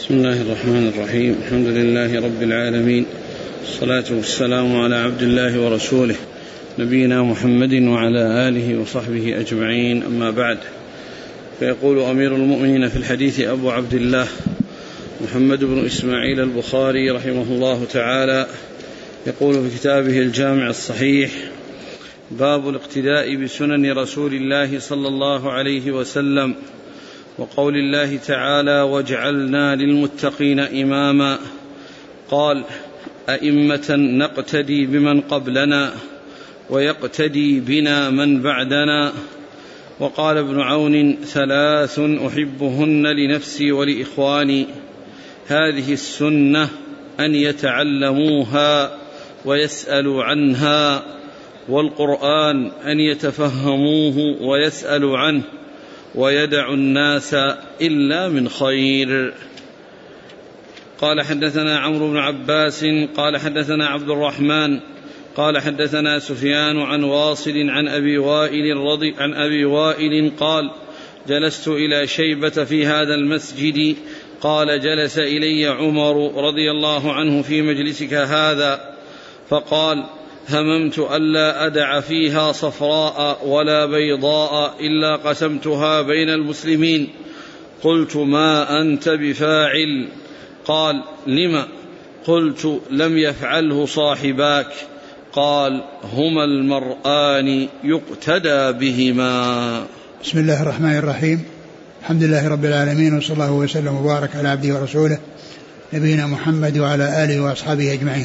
بسم الله الرحمن الرحيم. الحمد لله رب العالمين، الصلاة والسلام على عبد الله ورسوله نبينا محمد وعلى آله وصحبه أجمعين، أما بعد. فيقول أمير المؤمنين في الحديث أبو عبد الله محمد بن إسماعيل البخاري رحمه الله تعالى، يقول في كتابه الجامع الصحيح: باب الاقتداء بسنن رسول الله صلى الله عليه وسلم، وقول الله تعالى: وجعلنا للمتقين إماما. قال: أئمة نقتدي بمن قبلنا ويقتدي بنا من بعدنا. وقال ابن عون: ثلاث أحبهن لنفسي ولإخواني: هذه السنة أن يتعلموها ويسألوا عنها، والقرآن أن يتفهموه ويسألوا عنه، ويدع الناس إلا من خير. قال: حدثنا عمرو بن عباس قال حدثنا عبد الرحمن قال حدثنا سفيان عن واصل عن أبي وائل قال: جلست إلى شيبة في هذا المسجد. قال: جلس إلي عمر رضي الله عنه في مجلسك هذا، فقال: هممت ألا أدع فيها صفراء ولا بيضاء إلا قسمتها بين المسلمين. قلت: ما أنت بفاعل؟ قال: لم؟ قلت: لم يفعله صاحباك. قال: هما المرآن يقتدى بهما. بسم الله الرحمن الرحيم. الحمد لله رب العالمين، وصلى الله وسلم وبارك على عبده ورسوله نبينا محمد وعلى آله وأصحابه أجمعين.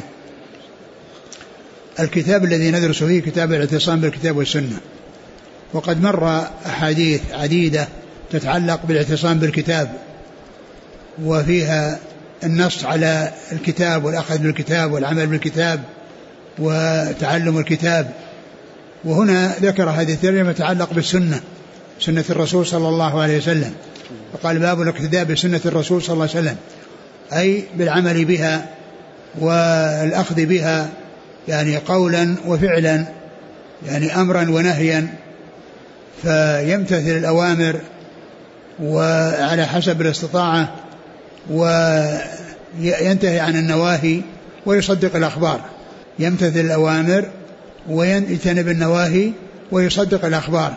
الكتاب الذي ندرس فيه كتاب الاعتصام بالكتاب والسنة، وقد مر أحاديث عديدة تتعلق بالاعتصام بالكتاب، وفيها النص على الكتاب والأخذ بالكتاب والعمل بالكتاب وتعلم الكتاب. وهنا ذكر هذه الترجمة تتعلق بالسنة، سنة الرسول صلى الله عليه وسلم، فقال: باب الاقتداء بسنة الرسول صلى الله عليه وسلم، أي بالعمل بها والأخذ بها، يعني قولا وفعلا، يعني أمرا ونهيا، فيمتثل الأوامر وعلى حسب الاستطاعة، وينتهي عن النواهي ويصدق الأخبار. يمتثل الأوامر ويجتنب النواهي ويصدق الأخبار.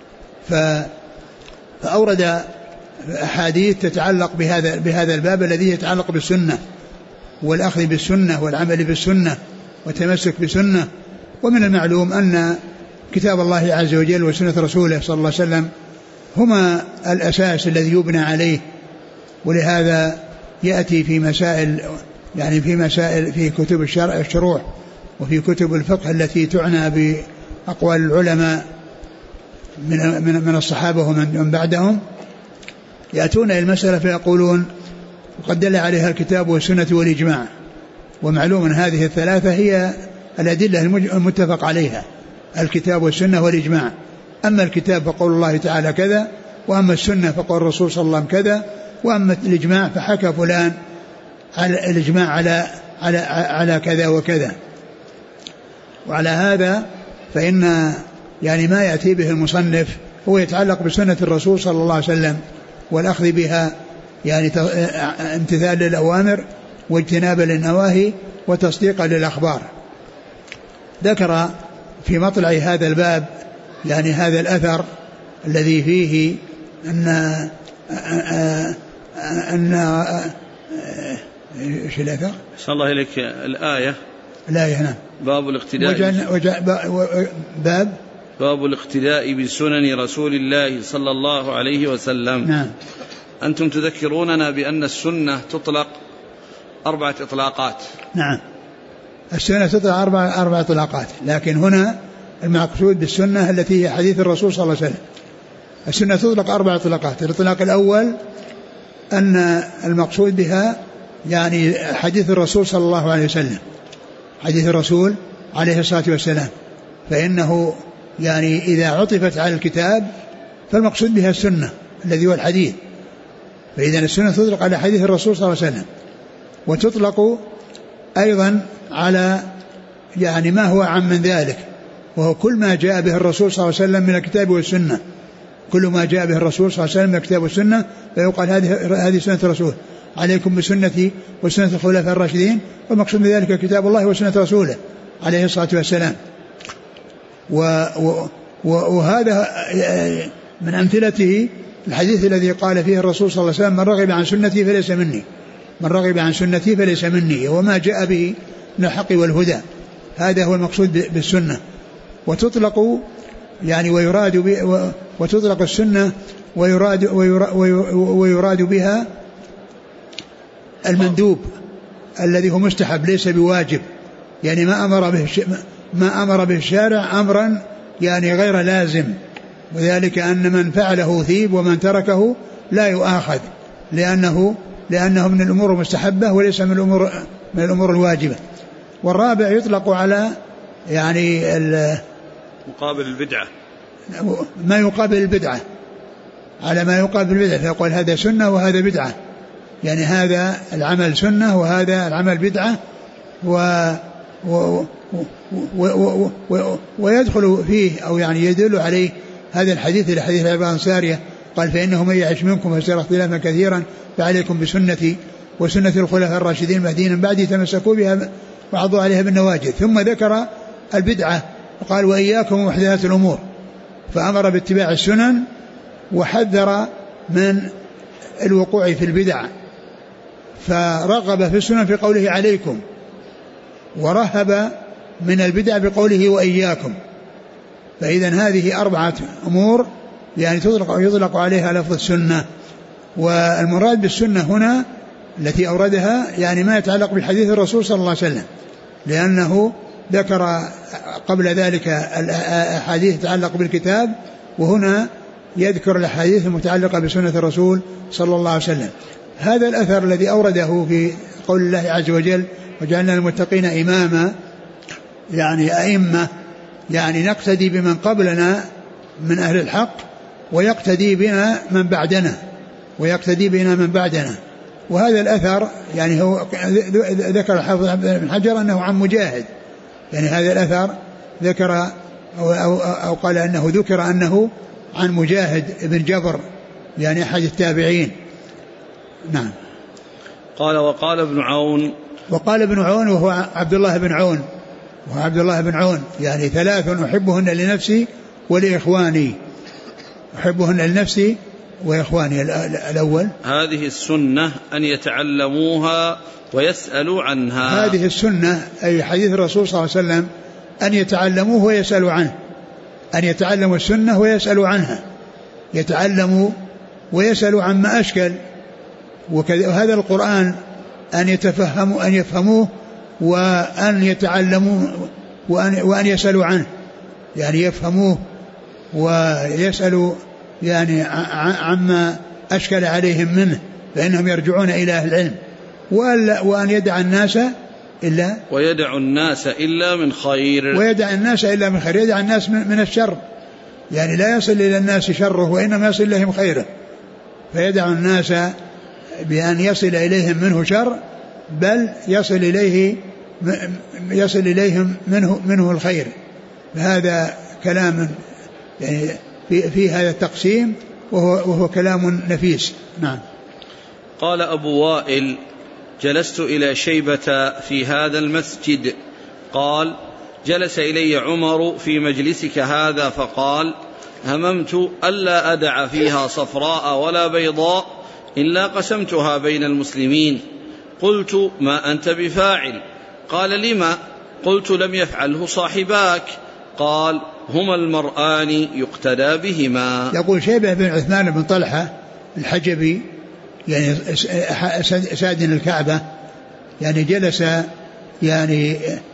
فأورد أحاديث تتعلق بهذا الباب الذي يتعلق بالسنة والأخذ بالسنة والعمل بالسنة والتمسك بسنة. ومن المعلوم أن كتاب الله عز وجل وسنة رسوله صلى الله عليه وسلم هما الأساس الذي يبنى عليه، ولهذا يأتي في مسائل، يعني في كتب الشروح وفي كتب الفقه التي تعنى بأقوال العلماء من الصحابة ومن بعدهم، يأتون إلى المسألة فيقولون: وقد دل عليها الكتاب والسنة والإجماع. ومعلوم أن هذه الثلاثة هي الأدلة المتفق عليها، الكتاب والسنة والإجماع. أما الكتاب فقول الله تعالى كذا، وأما السنة فقول الرسول صلى الله عليه وسلم كذا، وأما الإجماع فحكى فلان على الإجماع على كذا وكذا. وعلى هذا فإن يعني ما يأتي به المصنف هو يتعلق بسنة الرسول صلى الله عليه وسلم والأخذ بها، يعني امتثال للأوامر واجتناب للنواهي وتصديق للأخبار. ذكر في مطلع هذا الباب يعني هذا الأثر الذي فيه أن ايش الأثر؟ صلى الله إليك الآية نعم. باب الاقتداء بسنن رسول الله صلى الله عليه وسلم. نعم. أنتم تذكروننا بأن السنة تطلق 4 إطلاقات. نعم، السنة تطلق 4 إطلاقات، لكن هنا المقصود بالسنة التي هي حديث الرسول صلى الله عليه وسلم. السنة تطلق 4 إطلاقات. الإطلاق الأول أن المقصود بها يعني حديث الرسول صلى الله عليه وسلم، حديث الرسول عليه الصلاة والسلام، فإنه يعني إذا عطفت على الكتاب فالمقصود بها السنة الذي هو الحديث. فإذا السنة تطلق على حديث الرسول صلى الله عليه وسلم، وتطلق أيضا على ما هو عام من ذلك، وهو كل ما جاء به الرسول صلى الله عليه وسلم من الكتاب والسنة، كل ما جاء به الرسول صلى الله عليه وسلم من كتاب والسنة فيقال هذه سنة الرسول. عليكم بسنتي وسنة الخلفاء الراشدين، والمقصود بذلك كتاب الله وسنة رسوله عليه الصلاة والسلام. وهذا من أمثلته الحديث الذي قال فيه الرسول صلى الله عليه وسلم: من رغب عن سنتي فليس مني، من رغب عن سنتي فليس مني، وما جاء به من الحق والهدى. هذا هو المقصود بالسنة. وتطلق يعني وتطلق السنة ويراد بها المندوب الذي هو مستحب ليس بواجب، يعني ما أمر به الشارع أمرا يعني غير لازم، وذلك أن من فعله ثيب ومن تركه لا يؤاخذ، لأنه من الأمور المستحبة وليس من الأمور الواجبة. والرابع يطلق على يعني مقابل البدعة، ما يقابل البدعة، على ما يقابل البدعة، فيقول هذا سنة وهذا بدعة، يعني هذا العمل سنة وهذا العمل بدعة. ويدخل فيه أو يعني يدل عليه هذا الحديث إلى حديث العباد سارية قال: فإنه من يعش منكم فسيرى اختلافا كثيرا فعليكم بسنتي وسنة الخلفاء الراشدين المهديين من بعدي تمسكوا بها وعضوا عليها بالنواجذ. ثم ذكر البدعة وقال: وإياكم ومحدثات الأمور، فأمر باتباع السنن وحذر من الوقوع في البدع، فرغب في السنن في قوله عليكم، ورهب من البدع بقوله وإياكم. فإذا هذه 4 أمور يعني يطلق عليها لفظ السنة. والمراد بالسنة هنا التي أوردها يعني ما يتعلق بالحديث الرسول صلى الله عليه وسلم، لأنه ذكر قبل ذلك الأحاديث تتعلق بالكتاب، وهنا يذكر الأحاديث المتعلقة بسنة الرسول صلى الله عليه وسلم. هذا الأثر الذي أورده في قول الله عز وجل: وجعلنا المتقين إماما، يعني أئمة، يعني نقتدي بمن قبلنا من أهل الحق ويقتدي بنا من بعدنا. وهذا الأثر يعني هو ذكر الحافظ بن حجر أنه عن مجاهد، يعني هذا الأثر ذكر أو قال أنه ذكر أنه عن مجاهد بن جبر، يعني أحد التابعين. نعم. قال: وقال ابن عون وهو عبد الله بن عون، يعني 3 أحبهن لنفسي ولإخواني، أحبهن لنفسي وإخواني. الأول: هذه السنة أن يتعلموها ويسألوا عنها. هذه السنة أي حديث الرسول صلى الله عليه وسلم أن يتعلموه ويسألوا عنه، أن يتعلموا السنة ويسألوا عنها، يتعلموا ويسألوا عما أشكل. وهذا القرآن أن يفهموه وأن يتعلموا وأن يسألوا عنه، يعني يفهموه ويسألوا يعني عما أشكل عليهم منه، فإنهم يرجعون إلى أهل العلم. وأن يدع الناس إلا من خير، يدع الناس من الشر، يعني لا يصل إلى الناس شره وإنما يصل إليهم خيره، فيدع الناس بأن يصل إليهم منه شر، بل يصل إليهم منه الخير. هذا كلام يعني في هذا التقسيم وهو كلام نفيس. نعم. قال أبو وائل: جلست إلى شيبة في هذا المسجد، قال: جلس إلي عمر في مجلسك هذا فقال: هممت ألا أدع فيها صفراء ولا بيضاء إلا قسمتها بين المسلمين. قلت: ما أنت بفاعل؟ قال: لما؟ قلت: لم يفعله صاحباك. قال: هما المرآن يقتدى بهما. يقول شيبة بن عثمان بن طلحة الحجبي، يعني سادن الكعبة، يعني جلس يعني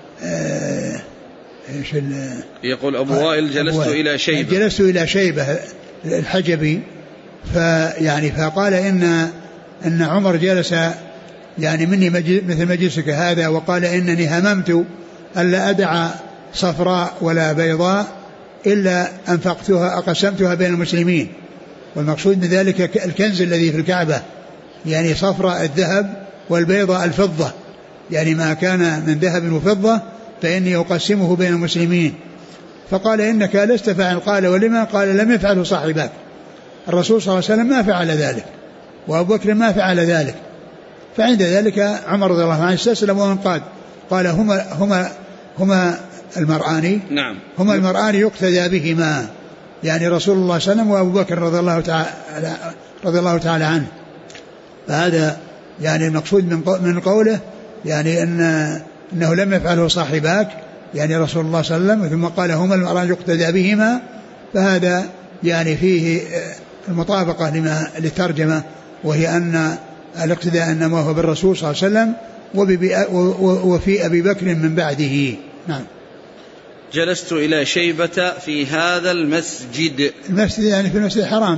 يقول أبو وائل: جلست إلى شيبة الحجبي، فقال إن عمر جلس يعني مني مثل مجلسك هذا، وقال: إنني هممت ألا أدع صفراء ولا بيضاء إلا أنفقتها أقسمتها بين المسلمين. والمقصود من ذلك الكنز الذي في الكعبة، يعني صفراء الذهب والبيضاء الفضة، يعني ما كان من ذهب وفضة فإني أقسمه بين المسلمين. فقال: إنك لست فاعل. قال: ولما؟ قال: لم يفعله صاحبك. الرسول صلى الله عليه وسلم ما فعل ذلك وأبو بكر ما فعل ذلك. فعند ذلك عمر رضي الله عنه استسلم وانقاد. قال هما المرآن. نعم. هما المرآن يقتدى بهما، يعني رسول الله صلى الله عليه وسلم وأبو بكر رضي الله تعالى عنه. فهذا يعني المقصود من قوله يعني أنه لم يفعله صاحباك، يعني رسول الله صلى الله عليه وسلم، ثم قال هما المرآن يقتدى بهما، فهذا يعني فيه المطابقة للترجمة، وهي أن الاقتداء إنما هو بالرسول صلى الله عليه وسلم وفي أبي بكر من بعده. نعم. جلست إلى شيبة في هذا المسجد. المسجد يعني في المسجد الحرام.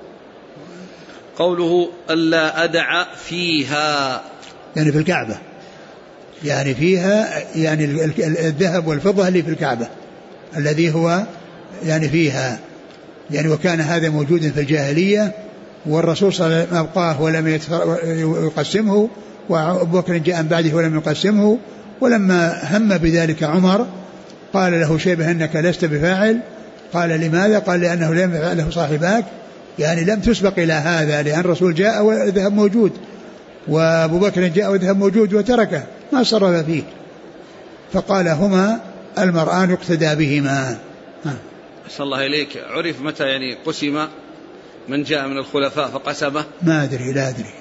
قوله ألا أدع فيها يعني في الكعبة، يعني فيها يعني الذهب والفضة اللي في الكعبة الذي هو يعني فيها، يعني وكان هذا موجودا في الجاهلية، والرسول صلى الله عليه وسلم أبقاه ولم يقسمه، وأبو بكر جاء بعده ولم يقسمه. ولما هم بذلك عمر قال له شيبة إنك لست بفاعل. قال لماذا؟ قال لأنه لم يفعله صاحباك، يعني لم تسبق إلى هذا، لأن الرسول جاء والذهب موجود، وأبو بكر جاء والذهب موجود وتركه ما صرف فيه. فقال هما المرآن يقتدى بهما. أحسن الله إليك. عرف متى يعني قسم من جاء من الخلفاء فقسمه؟ ما أدري، لا أدري.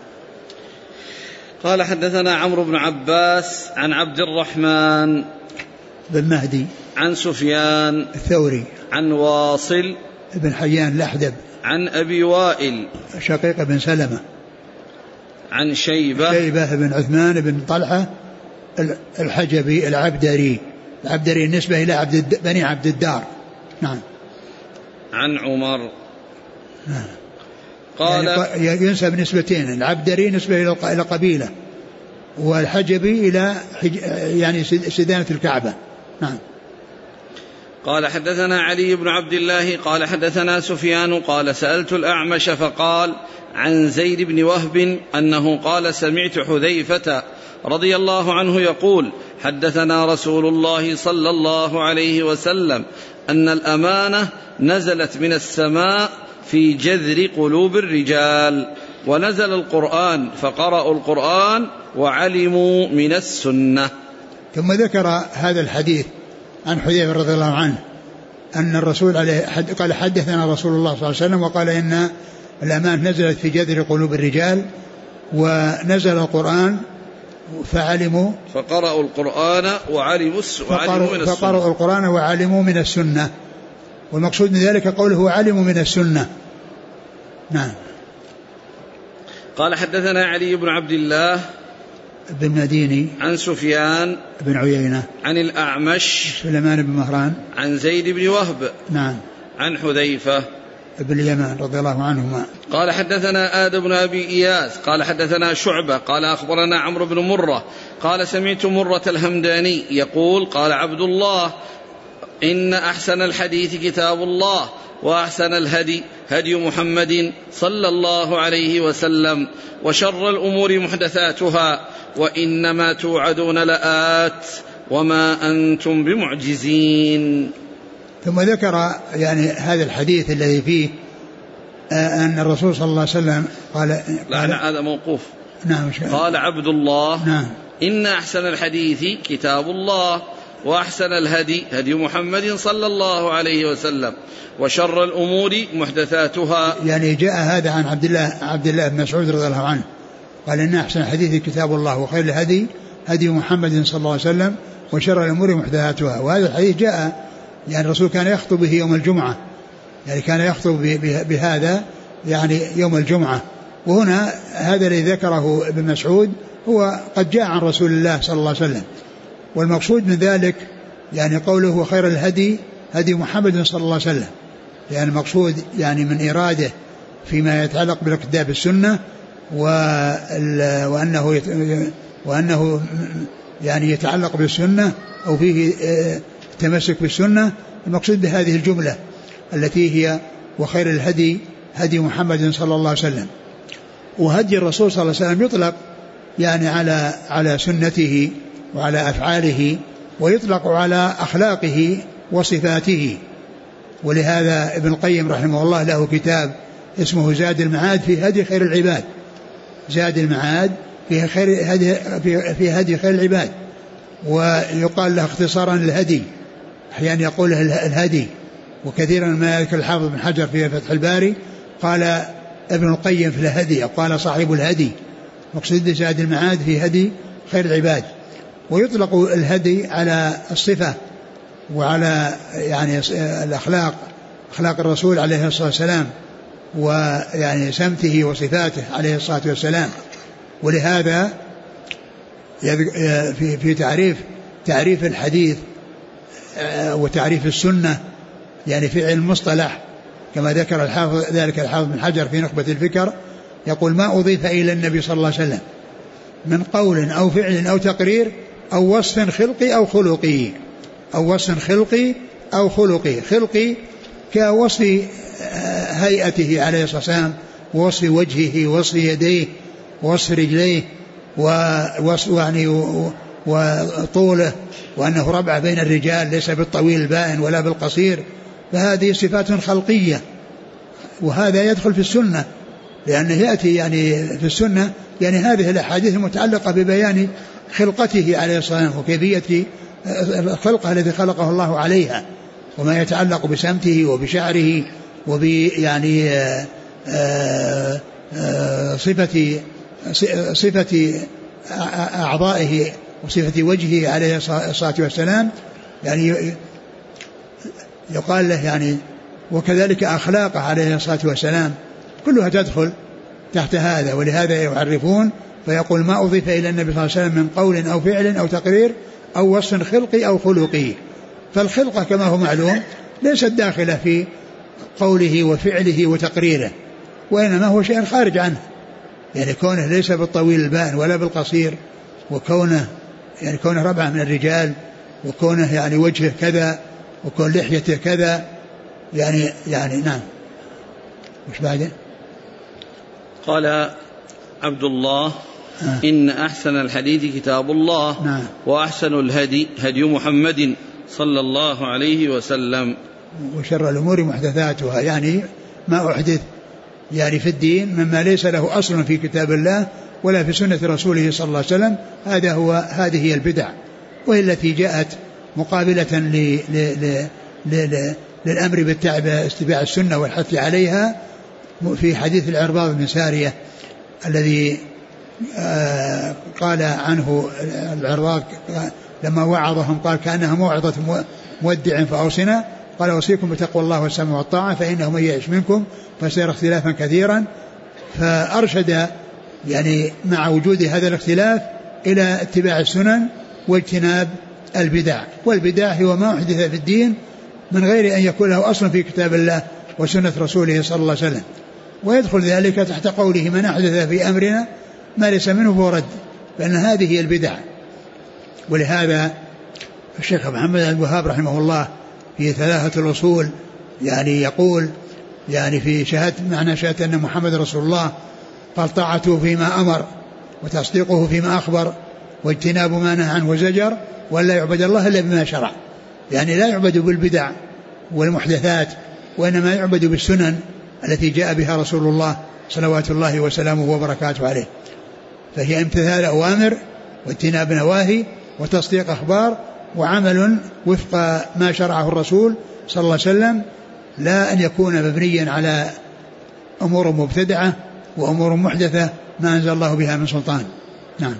قال حدثنا عمرو بن عباس عن عبد الرحمن بن مهدي عن سفيان الثوري عن واصل بن حيان الأحدب عن أبي وائل شقيق بن سلمة عن شيبة بن عثمان بن طلحة الحجبي العبدري النسبة إلى بني عبد الدار. نعم. عن عمر. نعم. قال يعني ينسب نسبتين، العبدري نسبة إلى قبيلة، والحجبي إلى يعني سدانة الكعبة. نعم. قال حدثنا علي بن عبد الله قال حدثنا سفيان قال سألت الأعمش فقال عن زيد بن وهب أنه قال سمعت حذيفة رضي الله عنه يقول حدثنا رسول الله صلى الله عليه وسلم أن الأمانة نزلت من السماء في جذر قلوب الرجال، ونزل القرآن فقرأوا القرآن وعلموا من السنة. ثم ذكر هذا الحديث عن حذيفة رضي الله عنه أن الرسول قال حدثنا رسول الله صلى الله عليه وسلم وقال إن الأمانة نزلت في جذر قلوب الرجال، ونزل القرآن فقرأوا القرآن وعلموا من السنة. والمقصود من ذلك قوله علموا من السنة. نعم. قال حدثنا علي بن عبد الله بن مديني عن سفيان بن عيينة عن الأعمش سليمان بن مهران عن زيد بن وهب. نعم. عن حذيفة بن اليمان رضي الله عنهما. قال حدثنا آدم بن أبي إياس قال حدثنا شعبة قال أخبرنا عمرو بن مرة قال سمعت مرة الهمداني يقول قال عبد الله إن أحسن الحديث كتاب الله وأحسن الهدي هدي محمد صلى الله عليه وسلم وشر الأمور محدثاتها وإنما توعدون لآت وما أنتم بمعجزين. ثم ذكر يعني هذا الحديث الذي فيه أن الرسول صلى الله عليه وسلم قال هذا موقوف. نعم. قال عبد الله نعم. إن أحسن الحديث كتاب الله وأحسن الهدي هدي محمد صلى الله عليه وسلم وشر الأمور محدثاتها. يعني جاء هذا عن عبد الله بن مسعود رضي الله عنه قال إن أحسن الحديث كتاب الله وخير الهدي هدي محمد صلى الله عليه وسلم وشر الأمور محدثاتها. وهذا الحديث جاء يعني الرسول كان يخطب به يوم الجمعة، يعني كان يخطب بهذا يعني يوم الجمعة. وهنا هذا الذي ذكره ابن مسعود هو قد جاء عن رسول الله صلى الله عليه وسلم. والمقصود من ذلك يعني قوله خير الهدي هدي محمد صلى الله عليه وسلم، يعني المقصود يعني من إراده فيما يتعلق بالاقتداء بالسنة وأنه يعني يتعلق بالسنة أو فيه تمسك بالسنة. المقصود بهذه الجملة التي هي وخير الهدي هدي محمد صلى الله عليه وسلم. وهدي الرسول صلى الله عليه وسلم يطلق يعني على سنته وعلى أفعاله، ويطلق على أخلاقه وصفاته. ولهذا ابن القيم رحمه الله له كتاب اسمه زاد المعاد في هدي خير العباد. زاد المعاد في هدي خير العباد. ويقال له اختصارا الهدي، أحيانا يقوله الهدي. وكثيرا ما يذكر الحافظ بن حجر في فتح الباري قال ابن القيم في الهدي، قال صاحب الهدي، مقصود زاد المعاد في هدي خير العباد. ويطلق الهدي على الصفة وعلى يعني الأخلاق، أخلاق الرسول عليه الصلاة والسلام، ويعني سمته وصفاته عليه الصلاة والسلام. ولهذا في تعريف الحديث وتعريف السنة يعني في علم المصطلح كما ذكر ذلك الحافظ بن حجر في نخبة الفكر، يقول ما أضيف إلى النبي صلى الله عليه وسلم من قول أو فعل أو تقرير أو وصف خلقي أو خلقي، أو وصف خلقي أو خلقي. خلقي كوصف هيئته عليه الصلاة والسلام، ووصف وجهه، ووصف يديه، ووصف رجليه، وطوله، وأنه ربع بين الرجال ليس بالطويل البائن ولا بالقصير. فهذه صفات خلقية، وهذا يدخل في السنة، لأنه يأتي يعني في السنة يعني هذه الأحاديث المتعلقة ببيان خلقته عليه الصلاة والسلام وكيفية الخلقة التي خلقه الله عليها، وما يتعلق بسمته وبشعره وبيعني صفة أعضائه وصفة وجهه عليه الصلاة والسلام. يعني يقال له يعني وكذلك أخلاقه عليه الصلاة والسلام كلها تدخل تحت هذا. ولهذا يعرفون فيقول ما أضيف إلى النبي صلى الله عليه وسلم من قول أو فعل أو تقرير أو وصف خلقي أو خلقي. فالخلقة كما هو معلوم ليست داخلة في قوله وفعله وتقريره، وإنما هو شيء خارج عنه، يعني كونه ليس بالطويل البائن ولا بالقصير، وكونه يعني كونه ربع من الرجال، وكونه يعني وجهه كذا، وكون لحيته كذا، يعني نعم. مش بعده؟ قال عبد الله إن أحسن الحديث كتاب الله، نعم. وأحسن الهدي هدي محمد صلى الله عليه وسلم، وشر الأمور محدثاتها، يعني ما أحدث يعني في الدين مما ليس له أصل في كتاب الله ولا في سنة رسوله صلى الله عليه وسلم، هذه هي البدع، وهي التي جاءت مقابلة للأمر باتباع السنة والحث عليها. في حديث العرباض بن سارية الذي قال عنه العرباض لما وعظهم قال كأنها موعظة مودع فأوصنا، قال أوصيكم بتقوى الله والسمع والطاعة فإنه من يعش منكم فسيرى اختلافا كثيرا. فأرشد يعني مع وجود هذا الاختلاف إلى اتباع السنن واجتناب البدع. والبدع هو ما أحدث في الدين من غير أن يكون له أصل في كتاب الله وسنة رسوله صلى الله عليه وسلم، ويدخل ذلك تحت قوله من أحدث في أمرنا ما ليس منه فهو رد، فإن هذه هي البدع. ولهذا الشيخ محمد الوهاب رحمه الله في ثلاثة الأصول يعني يقول يعني في معنى شهادة أن محمد رسول الله قال طاعته فيما أمر وتصديقه فيما أخبر واجتناب ما نهى عنه وزجر، ولا يعبد الله إلا بما شرع. يعني لا يعبد بالبدع والمحدثات، وإنما يعبد بالسنن التي جاء بها رسول الله صلوات الله وسلامه وبركاته عليه. فهي امتثال أوامر واجتناب نواهي وتصديق أخبار وعمل وفق ما شرعه الرسول صلى الله عليه وسلم، لا أن يكون مبنيا على أمور مبتدعة وأمور محدثة ما أنزل الله بها من سلطان. نعم.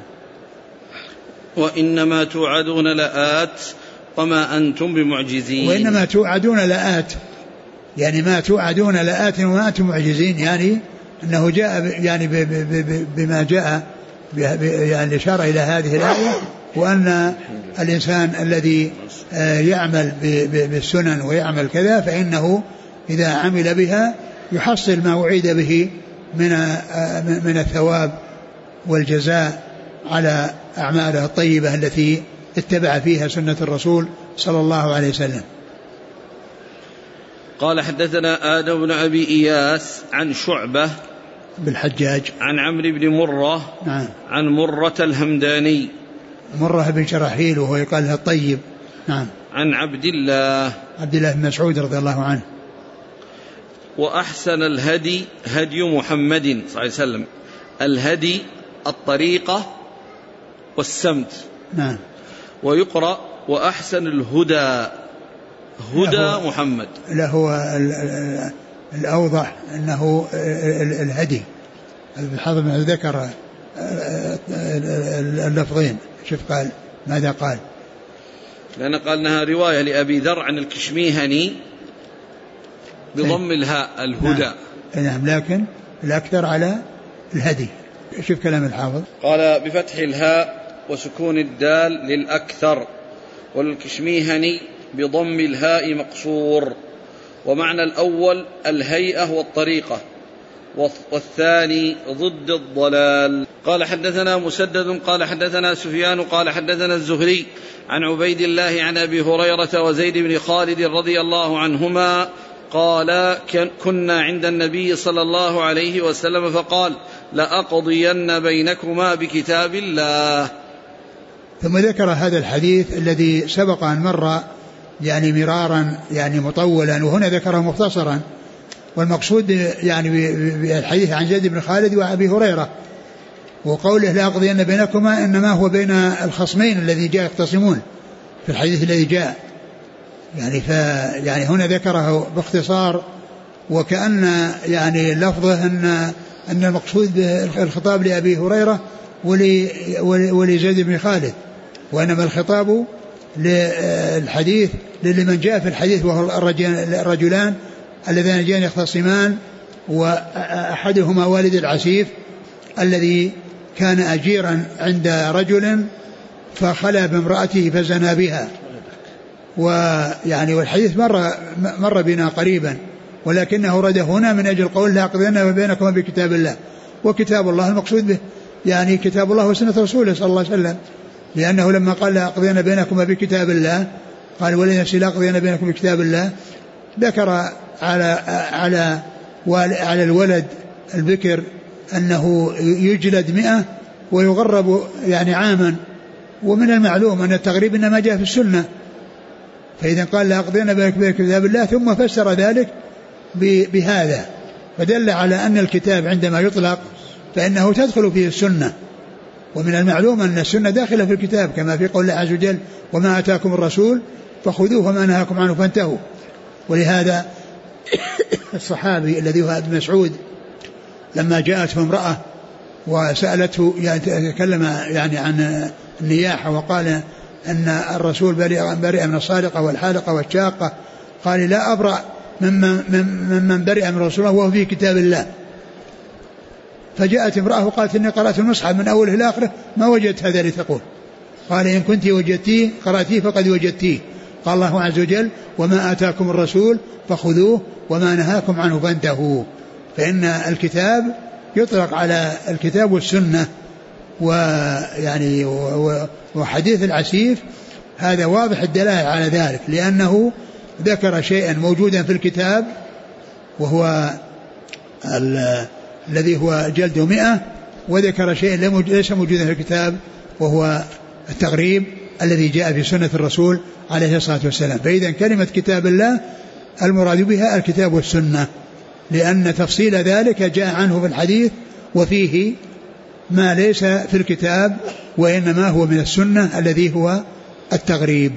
وإنما توعدون لآت وما أنتم بمعجزين. وإنما توعدون لآت، يعني ما توعدون لآت وما أنتم معجزين، يعني أنه جاء يعني بما جاء يعني الإشارة إلى هذه الآية، وأن الإنسان الذي يعمل بالسنن ويعمل كذا فإنه إذا عمل بها يحصل ما وعد به من الثواب والجزاء على أعماله الطيبة التي اتبع فيها سنة الرسول صلى الله عليه وسلم. قال حدثنا آدم بن أبي إياس عن شعبة بالحجاج عن عمرو بن مرة، نعم، عن مرة الهمداني مرة بن شرحيل وهو يقال له الطيب، نعم، عن عبد الله بن مسعود رضي الله عنه وأحسن الهدي هدي محمد صلى الله عليه وسلم. الهدي الطريقة والسمت. نعم. ويقرأ وأحسن الهدى هدى محمد. لا هو الأوضح أنه الهدي. الحافظ ذكر اللفظين. شوف قال ماذا قال؟ لأن قال أنها رواية لأبي ذر عن الكشميهني بضم الهاء الهدى. نعم لكن الأكثر على الهدي. شوف كلام الحافظ. قال بفتح الهاء وسكون الدال للأكثر، والكشميهني بضم الهاء مقصور. ومعنى الأول الهيئة والطريقة، والثاني ضد الضلال. قال حدثنا مسدد قال حدثنا سفيان قال حدثنا الزهري عن عبيد الله عن أبي هريرة وزيد بن خالد رضي الله عنهما قال كنا عند النبي صلى الله عليه وسلم فقال لأقضين بينكما بكتاب الله. ثم ذكر هذا الحديث الذي سبق أن مر يعني مرارا يعني مطولا، وهنا ذكره مختصرا. والمقصود يعني بالحديث عن زيد بن خالد وأبي هريرة، وقوله لا أقضين بينكما إنما هو بين الخصمين الذي جاء يختصمون في الحديث الذي جاء يعني يعني هنا ذكره باختصار، وكأن يعني لفظه أن المقصود الخطاب لأبي هريرة ولزيد بن خالد، وإنما الخطاب للحديث لمن جاء في الحديث وهو الرجلان اللذان جاء يختصمان، وأحدهما والد العسيف الذي كان أجيرا عند رجل فخلى بامرأته فزنى بها. ويعني والحديث مر بنا قريبا، ولكنه رد هنا من أجل قول لا أقضين بينكما بكتاب الله. وكتاب الله المقصود به يعني كتاب الله وسنة رسوله صلى الله عليه وسلم، لأنه لما قال لا أقضين بينكما بكتاب الله قال ولنفسي لا أقضين بينكم بكتاب الله، ذكر على الولد البكر أنه يجلد 100 ويغرب يعني عاما. ومن المعلوم أن التغريب إنما جاء في السنة، فإذا قال لا أقضين بينكم بكتاب الله ثم فسر ذلك بهذا، فدل على أن الكتاب عندما يطلق فإنه تدخل فيه السنة. ومن المعلوم أن السنة داخلة في الكتاب، كما في قول الله عز وجل وما أتاكم الرسول فخذوه وما نهاكم عنه فانتهوا. ولهذا الصحابي الذي هو ابن مسعود لما جاءته امرأة وسألته يعني تكلم يعني عن النياحة وقال أن الرسول برئ من الصادقة والحالقة والشاقة، قال لا أبرأ ممن برئ من رسول الله وهو في كتاب الله. فجاءت امرأة وقالت إني قرأت المصحف من أوله إلى آخره ما وجدت هذا لتقول. قال إن كنت وجدتيه قرأتيه فقد وجدتيه. قال الله عز وجل وما آتاكم الرسول فخذوه وما نهاكم عنه فانتهوا. فإن الكتاب يطلق على الكتاب والسنة. ويعني وحديث العسيف هذا واضح الدلالة على ذلك، لأنه ذكر شيئا موجودا في الكتاب وهو الذي هو جلد 100، وذكر شيئا ليس موجودا في الكتاب وهو التغريب الذي جاء في سنة الرسول عليه الصلاة والسلام. فإذا كلمة كتاب الله المراد بها الكتاب والسنة، لأن تفصيل ذلك جاء عنه في الحديث وفيه ما ليس في الكتاب وإنما هو من السنة الذي هو التغريب.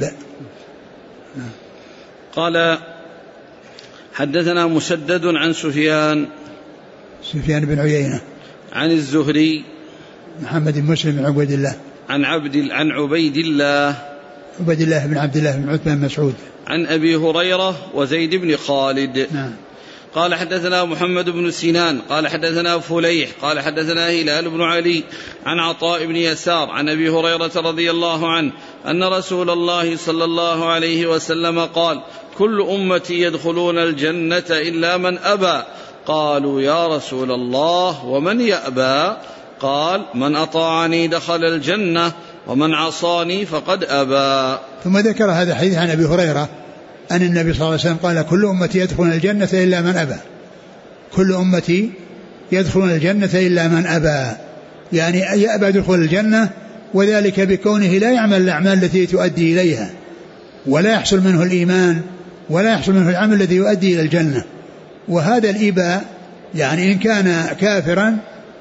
قال حدثنا مسدد عن سفيان بن عيينة عن الزهري محمد بن مسلم بن عبيد الله عن عبيد الله بن عبد الله بن عتبة بن مسعود عن أبي هريرة وزيد بن خالد. نعم. قال حدثنا محمد بن سنان قال حدثنا فليح قال حدثنا هلال بن علي عن عطاء بن يسار عن أبي هريرة رضي الله عنه أن رسول الله صلى الله عليه وسلم قال كل أمتي يدخلون الجنة إلا من أبى. قالوا يا رسول الله ومن يأبى؟ قال من أطاعني دخل الجنة ومن عصاني فقد أبى. ثم ذكر هذا الحديث عن أبي هريرة أن النبي صلى الله عليه وسلم قال كل أمتي يدخلون الجنة إلا من أبى. كل أمتي يدخلون الجنة إلا من أبى، يعني يأبى دخول الجنة، وذلك بكونه لا يعمل الأعمال التي تؤدي إليها، ولا يحصل منه الإيمان، ولا يحصل منه العمل الذي يؤدي إلى الجنة. وهذا الإباء يعني إن كان كافرا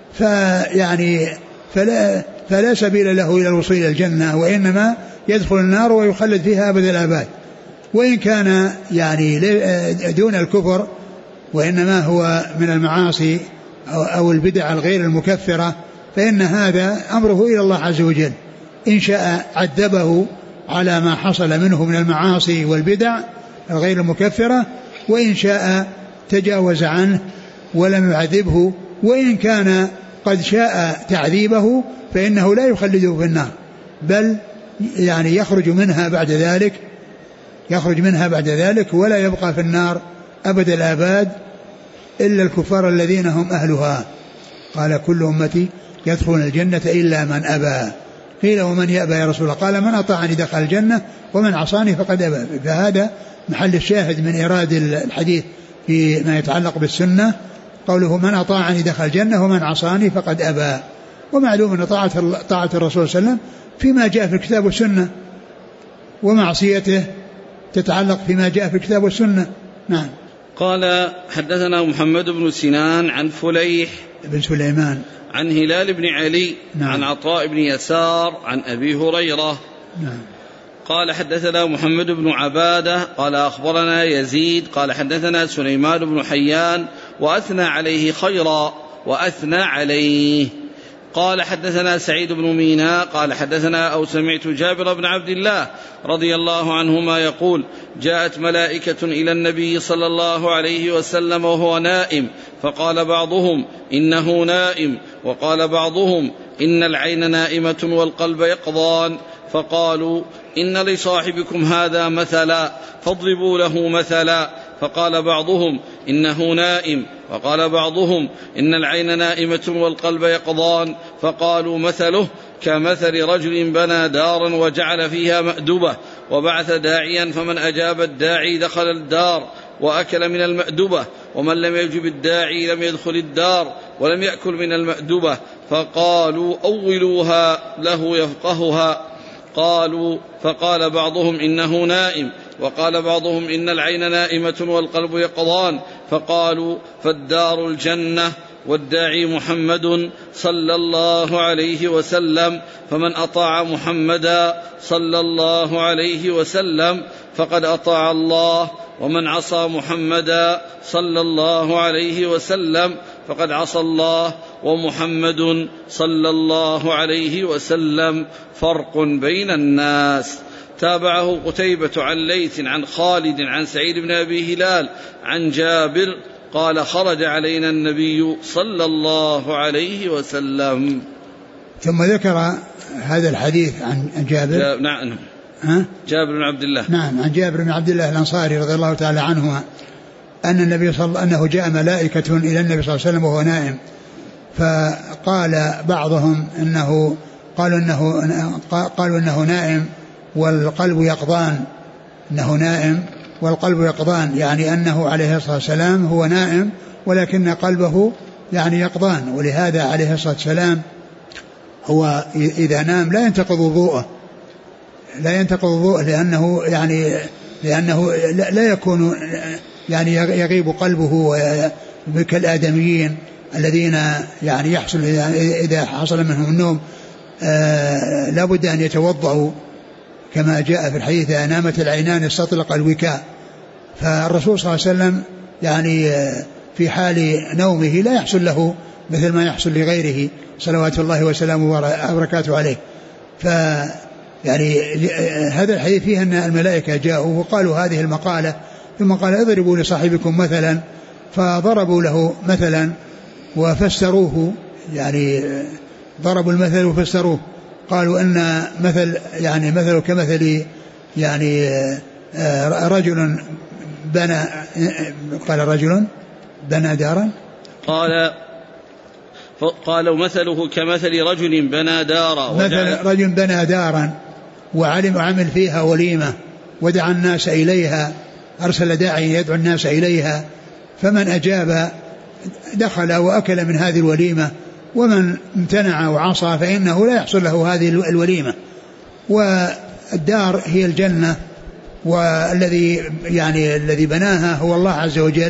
فلا سبيل له إلى الوصول إلى الجنة، وإنما يدخل النار ويخلد فيها أبد الآباد. وإن كان يعني دون الكفر وإنما هو من المعاصي أو البدع الغير المكفرة، فإن هذا أمره إلى الله عز وجل، إن شاء عذبه على ما حصل منه من المعاصي والبدع الغير المكفرة، وإن شاء تجاوز عنه ولم يعذبه. وإن كان قد شاء تعذيبه فإنه لا يخلده في النار، بل يعني يخرج منها بعد ذلك ولا يبقى في النار أبد الآباد إلا الكفار الذين هم أهلها. قال كل أمتي يدخلون الجنة إلا من أبى. قيل ومن يأبى يا رسول الله؟ قال من أطاعني دخل الجنة ومن عصاني فقد أبى. فهذا محل الشاهد من إيراد الحديث فيما يتعلق بالسنة، قوله من أطاعني دخل الجنة ومن عصاني فقد أبى. ومعلوم أن طاعة الرسول صلى الله عليه وسلم فيما جاء في الكتاب والسنة، ومعصيته تتعلق فيما جاء في الكتاب والسنة. نعم. قال حدثنا محمد بن سنان عن فليح بن سليمان عن هلال بن علي. نعم. عن عطاء بن يسار عن أبي هريرة. نعم. قال حدثنا محمد بن عبادة قال أخبرنا يزيد قال حدثنا سليمان بن حيان وأثنى عليه خيرا وأثنى عليه. قال حدثنا سعيد بن ميناء قال حدثنا أو سمعت جابر بن عبد الله رضي الله عنهما يقول جاءت ملائكة إلى النبي صلى الله عليه وسلم وهو نائم، فقال بعضهم إنه نائم، وقال بعضهم إن العين نائمة والقلب يقظان، فقالوا إن لصاحبكم هذا مثلا فاضربوا له مثلا، فقال بعضهم إنه نائم، وقال بعضهم إن العين نائمة والقلب يقظان، فقالوا مثله كمثل رجل بنى دارا وجعل فيها مأدبة وبعث داعيا فمن أجاب الداعي دخل الدار وأكل من المأدبة، ومن لم يجب الداعي لم يدخل الدار ولم يأكل من المأدبة، فقالوا أولوها له يفقهها. قالوا فقال بعضهم إنه نائم، وقال بعضهم إن العين نائمة والقلب يقظان، فقالوا فالدار الجنة والداعي محمد صلى الله عليه وسلم، فمن أطاع محمدا صلى الله عليه وسلم فقد أطاع الله، ومن عصى محمدا صلى الله عليه وسلم فقد عصى الله، ومحمد صلى الله عليه وسلم فرق بين الناس. تابعه قتيبة عن ليث عن خالد عن سعيد بن أبي هلال عن جابر قال خرج علينا النبي صلى الله عليه وسلم. ثم ذكر هذا الحديث عن جابر. نعم. جابر بن عبد الله. نعم، عن جابر بن عبد الله الأنصاري رضي الله تعالى عنهما أن النبي أنه جاء ملائكة إلى النبي صلى الله عليه وسلم وهو نائم، فقال بعضهم قالوا إنه نائم والقلب يقظان، إنه نائم والقلب يقظان، يعني أنه عليه الصلاة والسلام هو نائم ولكن قلبه يعني يقظان. ولهذا عليه الصلاة والسلام هو إذا نام لا ينتقض وضوءه لأنه لا يكون يعني يغيب قلبه كالآدميين الذين يعني يحصل إذا حصل منهم النوم لابد أن يتوضعوا كما جاء في الحديث نامت العينان استطلق الوكاء. فالرسول صلى الله عليه وسلم يعني في حال نومه لا يحصل له مثل ما يحصل لغيره صلوات الله وسلامه وبركاته عليه. يعني هذا الحديث فيه أن الملائكة جاءوا وقالوا هذه المقالة، ثم قال اضربوا لصاحبكم مثلا، فضربوا له مثلا وفسروه، يعني ضربوا المثل وفسروه، قالوا أن مثل كمثل يعني رجل بنى، قال رجل بنى دارا، قالوا مثله كمثل رجل بنى دارا، مثل رجل بنى دارا وعمل فيها وليمة ودعا الناس إليها، أرسل داعي يدعو الناس إليها، فمن أجاب دخل وأكل من هذه الوليمة، ومن امتنع وعصى فإنه لا يحصل له هذه الوليمة. والدار هي الجنة، والذي الذي بناها هو الله عز وجل،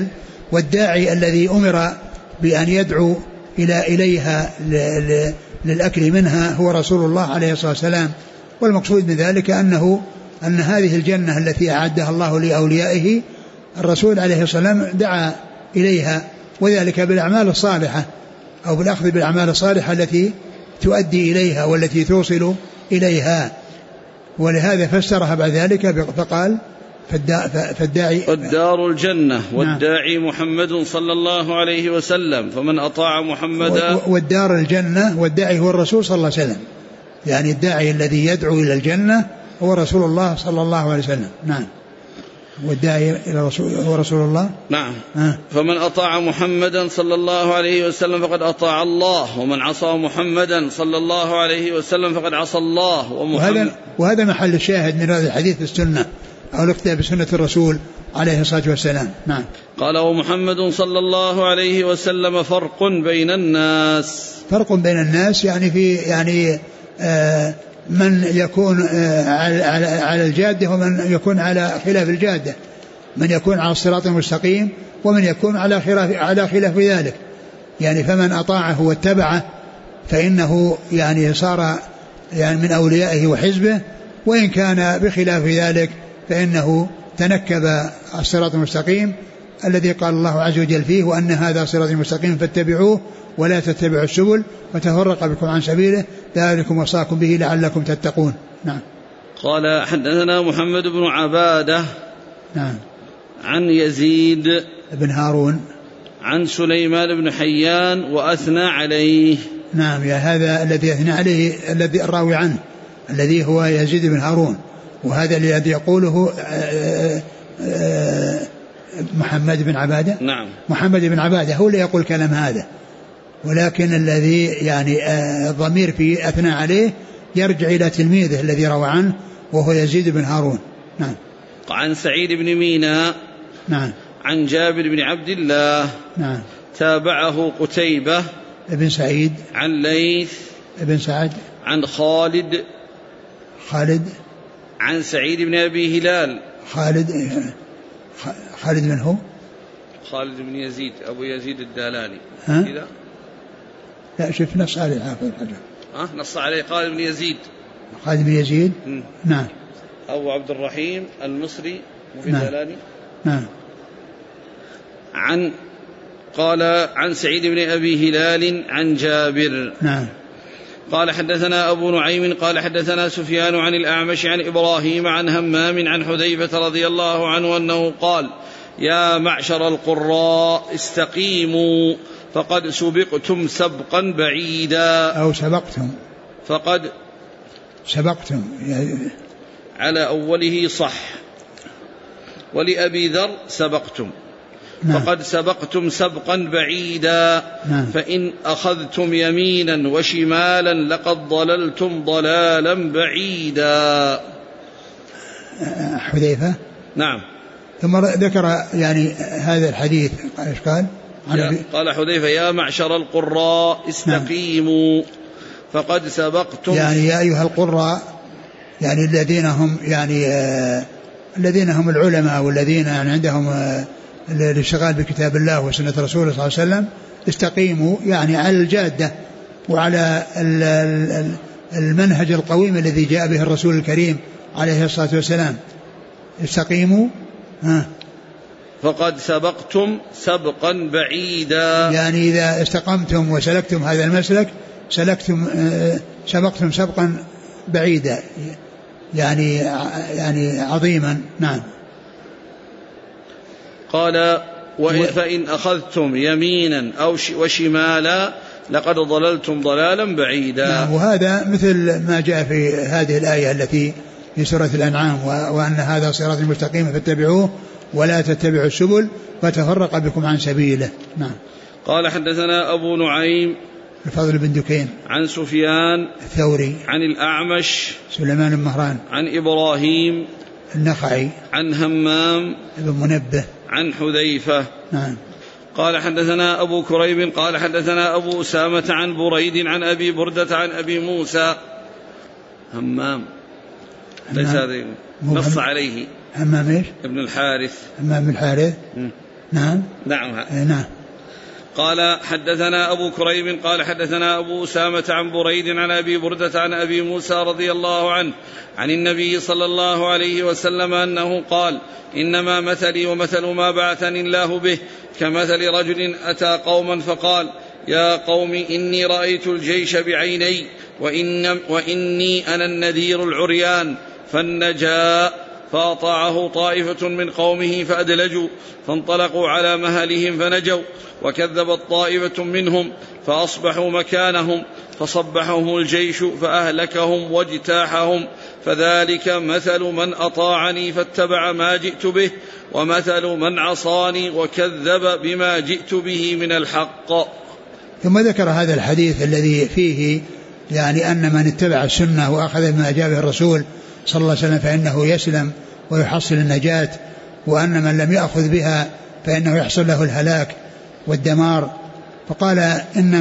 والداعي الذي أمر بأن يدعو إليها للأكل منها هو رسول الله عليه الصلاة والسلام. والمقصود من ذلك أن هذه الجنة التي أعدها الله لأوليائه الرسول عليه الصلاة والسلام دعا إليها، وذلك بالأعمال الصالحة أو بالأخذ بالأعمال الصالحة التي تؤدي إليها والتي توصل إليها. ولهذا فسرها بعد ذلك فقال فالداعي والدار الجنة والداعي محمد صلى الله عليه وسلم فمن أطاع محمدا. والدار الجنة والداعي هو الرسول صلى الله عليه وسلم، يعني الداعي الذي يدعو إلى الجنة هو رسول الله صلى الله عليه وسلم. نعم. والداعي إلى الرسول هو رسول الله. نعم. فمن أطاع محمدا صلى الله عليه وسلم فقد أطاع الله، ومن عصى محمدا صلى الله عليه وسلم فقد عصى الله. وهذا محل الشاهد من هذا الحديث السنة أو الاقتداء بسنة الرسول عليه الصلاة والسلام. نعم. قال ومحمد صلى الله عليه وسلم فرق بين الناس. فرق بين الناس يعني من يكون على الجادة ومن يكون على خلاف الجادة، من يكون على الصراط المستقيم ومن يكون على خلاف ذلك. يعني فمن أطاعه واتبعه فإنه يعني صار يعني من أوليائه وحزبه، وإن كان بخلاف ذلك فإنه تنكب الصراط المستقيم الذي قال الله عز وجل فيه وأن هذا صراط مستقيم فاتبعوه ولا تتبعوا السبل فتفرق بكم عن سبيله ذلكم وصاكم به لعلكم تتقون. نعم. قال حدثنا محمد بن عبادة. نعم. عن يزيد بن هارون عن سليمان بن حيان وأثنى عليه. نعم. يا هذا الذي أثنى عليه الذي الراوي عنه الذي هو يزيد بن هارون، وهذا الذي يقوله محمد بن عبادة. نعم. محمد بن عبادة هو اللي يقول كلام هذا، ولكن الذي يعني ضمير في أثنى عليه يرجع إلى تلميذه الذي روى عنه وهو يزيد بن هارون. نعم. عن سعيد بن مينا. نعم. عن جابر بن عبد الله. نعم. تابعه قتيبة ابن سعيد. عن ليث ابن سعد. عن خالد عن سعيد بن أبي هلال. خالد من هو؟ خالد بن يزيد أبو يزيد الدالاني. كذا لا شوف نص عليه حافظ حجر. نص عليه خالد بن يزيد. نعم. أبو عبد الرحيم المصري في نعم. الدالاني. نعم. قال عن سعيد بن أبي هلال عن جابر. نعم. قال حدثنا أبو نعيم قال حدثنا سفيان عن الأعمش عن إبراهيم عن همام عن حذيفة رضي الله عنه أنه قال يا معشر القراء استقيموا فقد سبقتم سبقا بعيدا. أو سبقتم. فقد سبقتم على أوله صح. ولأبي ذر سبقتم. نعم. فقد سبقتم سبقا بعيدا. نعم. فإن أخذتم يمينا وشمالا لقد ضللتم ضلالا بعيدا. حذيفة. نعم. ثم ذكر يعني هذا الحديث ايش قال؟ قال حذيفة يا معشر القراء استقيموا. نعم. فقد سبقتم يعني يا أيها القراء يعني الذين هم العلماء والذين يعني عندهم الاشتغال بكتاب الله وسنة رسوله صلى الله عليه وسلم استقيموا يعني على الجادة وعلى المنهج القويم الذي جاء به الرسول الكريم عليه الصلاة والسلام. استقيموا. فقد سبقتم سبقا بعيدا يعني إذا استقمتم وسلكتم هذا المسلك سبقتم سبقا بعيدا يعني عظيما. نعم. قال فإن أخذتم يمينا أو وشمالا لقد ضللتم ضلالا بعيدا. نعم. وهذا مثل ما جاء في هذه الآية التي في سورة الأنعام وأن هذا صراط مستقيم فاتبعوه ولا تتبعوا السبل فتفرق بكم عن سبيله. نعم. قال حدثنا أبو نعيم الفضل بن دكين عن سفيان الثوري عن الأعمش سليمان بن مهران عن إبراهيم النخعي عن همام بن منبه عن حذيفة. نعم. قال حدثنا أبو كريب قال حدثنا أبو أسامة عن بريد عن أبي بردة عن أبي موسى. همام ليس هذا نص عليه. همام ايش؟ ابن الحارث. همام بن الحارث. نعم. نعم. قال حدثنا أبو كريب قال حدثنا أبو أسامة عن بريد عن أبي بردة عن أبي موسى رضي الله عنه عن النبي صلى الله عليه وسلم أنه قال: إنما مثلي ومثل ما بعثني الله به كمثل رجل أتى قوما فقال: يا قوم إني رأيت الجيش بعيني وإني أنا النذير العريان فالنجا، فأطاعه طائفة من قومه فأدلجوا فانطلقوا على مهلهم فنجوا، وكذبت طائفة منهم فأصبحوا مكانهم فصبحهم الجيش فأهلكهم واجتاحهم، فذلك مثل من أطاعني فاتبع ما جئت به، ومثل من عصاني وكذب بما جئت به من الحق. ثم ذكر هذا الحديث الذي فيه يعني أن من اتبع السنة وأخذ بما جاء به الرسول صلى الله عليه وسلم فإنه يسلم ويحصل النجاة، وأن من لم يأخذ بها فإنه يحصل له الهلاك والدمار. فقال: إن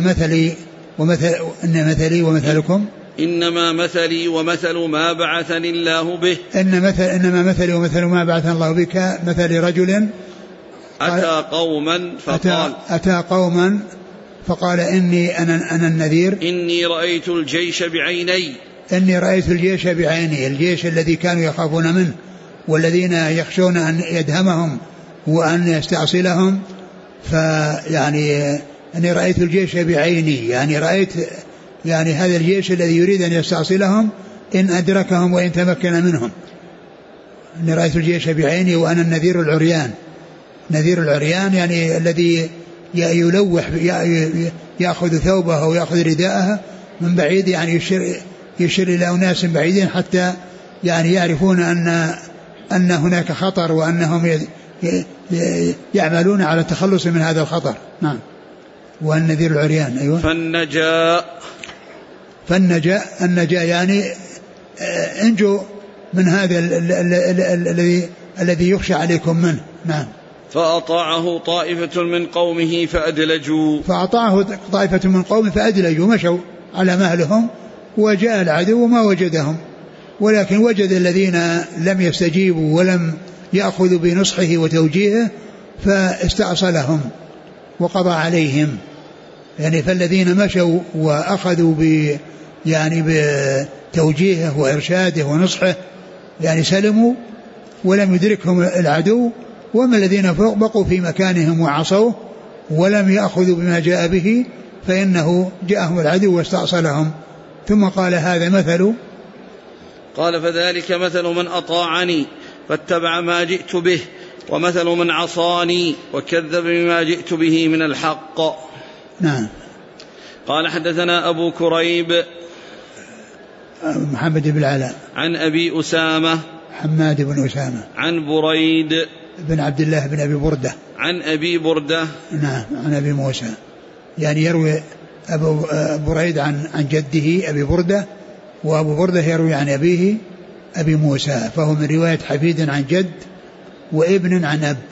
مثلي ومثلكم إنما مثلي ومثل ما بعثني الله به. إنما مثلي ومثل ما بعثني الله به كمثل رجل أتى قوما فقال: إني أنا النذير، إني رأيت الجيش بعيني. إني رأيت الجيش بعيني، الجيش الذي كانوا يخافون منه والذين يخشون أن يدهمهم وأن يستأصلهم. فيعني أني رأيت الجيش بعيني، يعني رأيت يعني هذا الجيش الذي يريد أن يستأصلهم إن أدركهم وإن تمكن منهم. أني رأيت الجيش بعيني وأنا النذير العريان. نذير العريان يعني الذي يلوح يأخذ ثوبه ويأخذ رداءه من بعيد، يعني يشير إلى أناس بعيدين حتى يعني يعرفون أن هناك خطر وأنهم يعملون على التخلص من هذا الخطر. نعم. والنذير العريان. أيوة. فالنجا يعني انجوا من هذا الذي يخشى عليكم منه. نعم. فأطاعه طائفة من قومه فأدلجوا. مشوا على مهلهم، وجاء العدو وما وجدهم، ولكن وجد الذين لم يستجيبوا ولم يأخذوا بنصحه وتوجيهه فاستأصلهم وقضى عليهم. يعني فالذين مشوا وأخذوا يعني بتوجيهه وإرشاده ونصحه يعني سلموا ولم يدركهم العدو، وما الذين بقوا في مكانهم وعصوه ولم يأخذوا بما جاء به فإنه جاءهم العدو واستأصلهم. ثم قال: هذا مثل. قال: فذلك مثل من أطاعني فاتبع ما جئت به، ومثل من عصاني وكذب بما جئت به من الحق. نعم. قال: حدثنا أبو كريب محمد بن العلاء عن أبي أسامة حماد بن أسامة عن بريد بن عبد الله بن أبي بردة عن أبي بردة. نعم. عن أبي موسى، يعني يروي أبو بريد عن جده أبي بردة، وأبو بردة يروي عن أبيه أبي موسى، فهو من رواية حفيد عن جد وابن عن أب.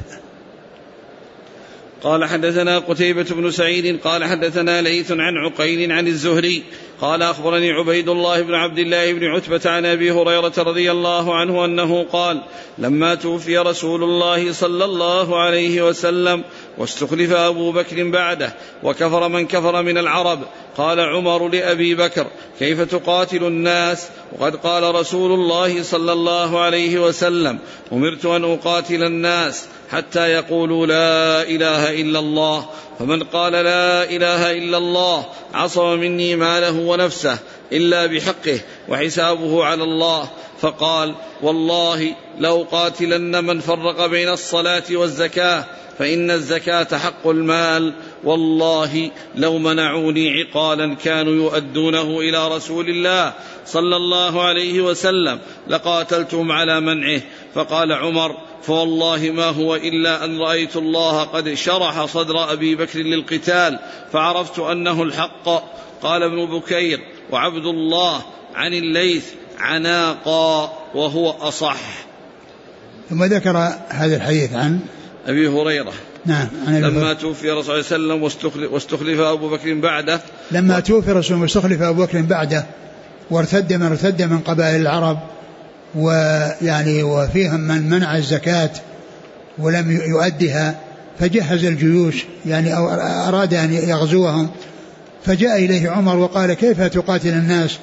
قال: حدثنا قتيبة بن سعيد قال حدثنا ليث عن عقيل عن الزهري قال: أخبرني عبيد الله بن عبد الله بن عتبة عن أبي هريرة رضي الله عنه أنه قال: لما توفي رسول الله صلى الله عليه وسلم واستخلف أبو بكر بعده وكفر من كفر من العرب، قال عمر لأبي بكر: كيف تقاتل الناس وقد قال رسول الله صلى الله عليه وسلم: أمرت أن أقاتل الناس حتى يقولوا لا إله إلا الله، فمن قال لا إله إلا الله عصم مني ماله ونفسه إلا بحقه وحسابه على الله. فقال: والله لو قاتلن من فرق بين الصلاة والزكاة، فإن الزكاة حق المال، والله لو منعوني عقالا كانوا يؤدونه إلى رسول الله صلى الله عليه وسلم لقاتلتهم على منعه. فقال عمر: فوالله ما هو إلا أن رأيت الله قد شرح صدر أبي بكر للقتال فعرفت أنه الحق. قال ابن بكير وعبد الله عن الليث: عناقا، وهو أصح. ثم ذكر هذا الحديث عن أبي هريرة. نعم. لما توفي رسول الله واستخلف أبو بكر بعده. لما توفي رسول واستخلف أبو بكر بعده وارتد من قبائل العرب، ويعني وفيهم من منع الزكاة ولم يؤدها، فجهز الجيوش يعني أو أراد أن يغزوهم، فجاء إليه عمر وقال كيف تقاتل الناس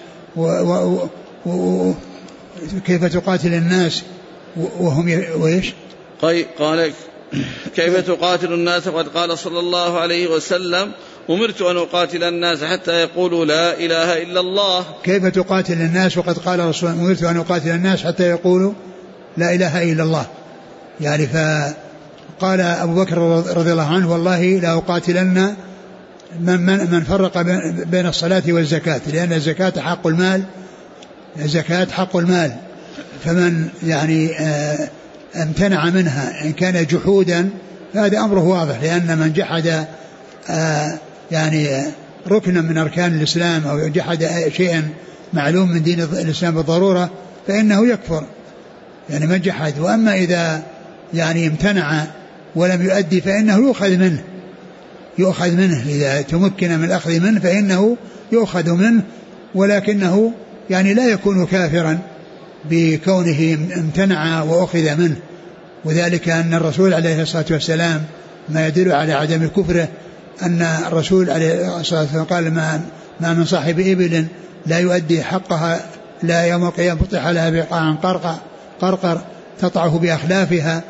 كيف تقاتل الناس وهم وإيش؟ قال كيف تقاتل الناس وقد قال صلى الله عليه وسلم أمرت أن أقاتل الناس حتى يقولوا لا إله إلا الله. كيف تقاتل الناس وقد قال رسول أمرت أن أقاتل الناس حتى يقولوا لا إله إلا الله. يعني فقال أبو بكر رضي الله عنه والله لا أقاتلن من فرق بين الصلاة والزكاة، لأن الزكاة حق المال، الزكاة حق المال، فمن يعني امتنع منها إن كان جحودا فهذا أمره واضح، لأن من جحد يعني ركنا من أركان الإسلام أو جحد شيئا معلوم من دين الإسلام بالضرورة فإنه يكفر، يعني من جحد. وأما إذا يعني امتنع ولم يؤدي فإنه يؤخذ منه إذا تمكن من الأخذ منه فإنه يؤخذ منه، ولكنه يعني لا يكون كافرا بكونه امتنع وأخذ منه. وذلك أن الرسول عليه الصلاة والسلام ما يدل على عدم كفره أن الرسول عليه الصلاة والسلام قال ما من صاحب إبل لا يؤدي حقها لا يوم القيامة بطح لها بقاع قرقر تطعه بأخلافها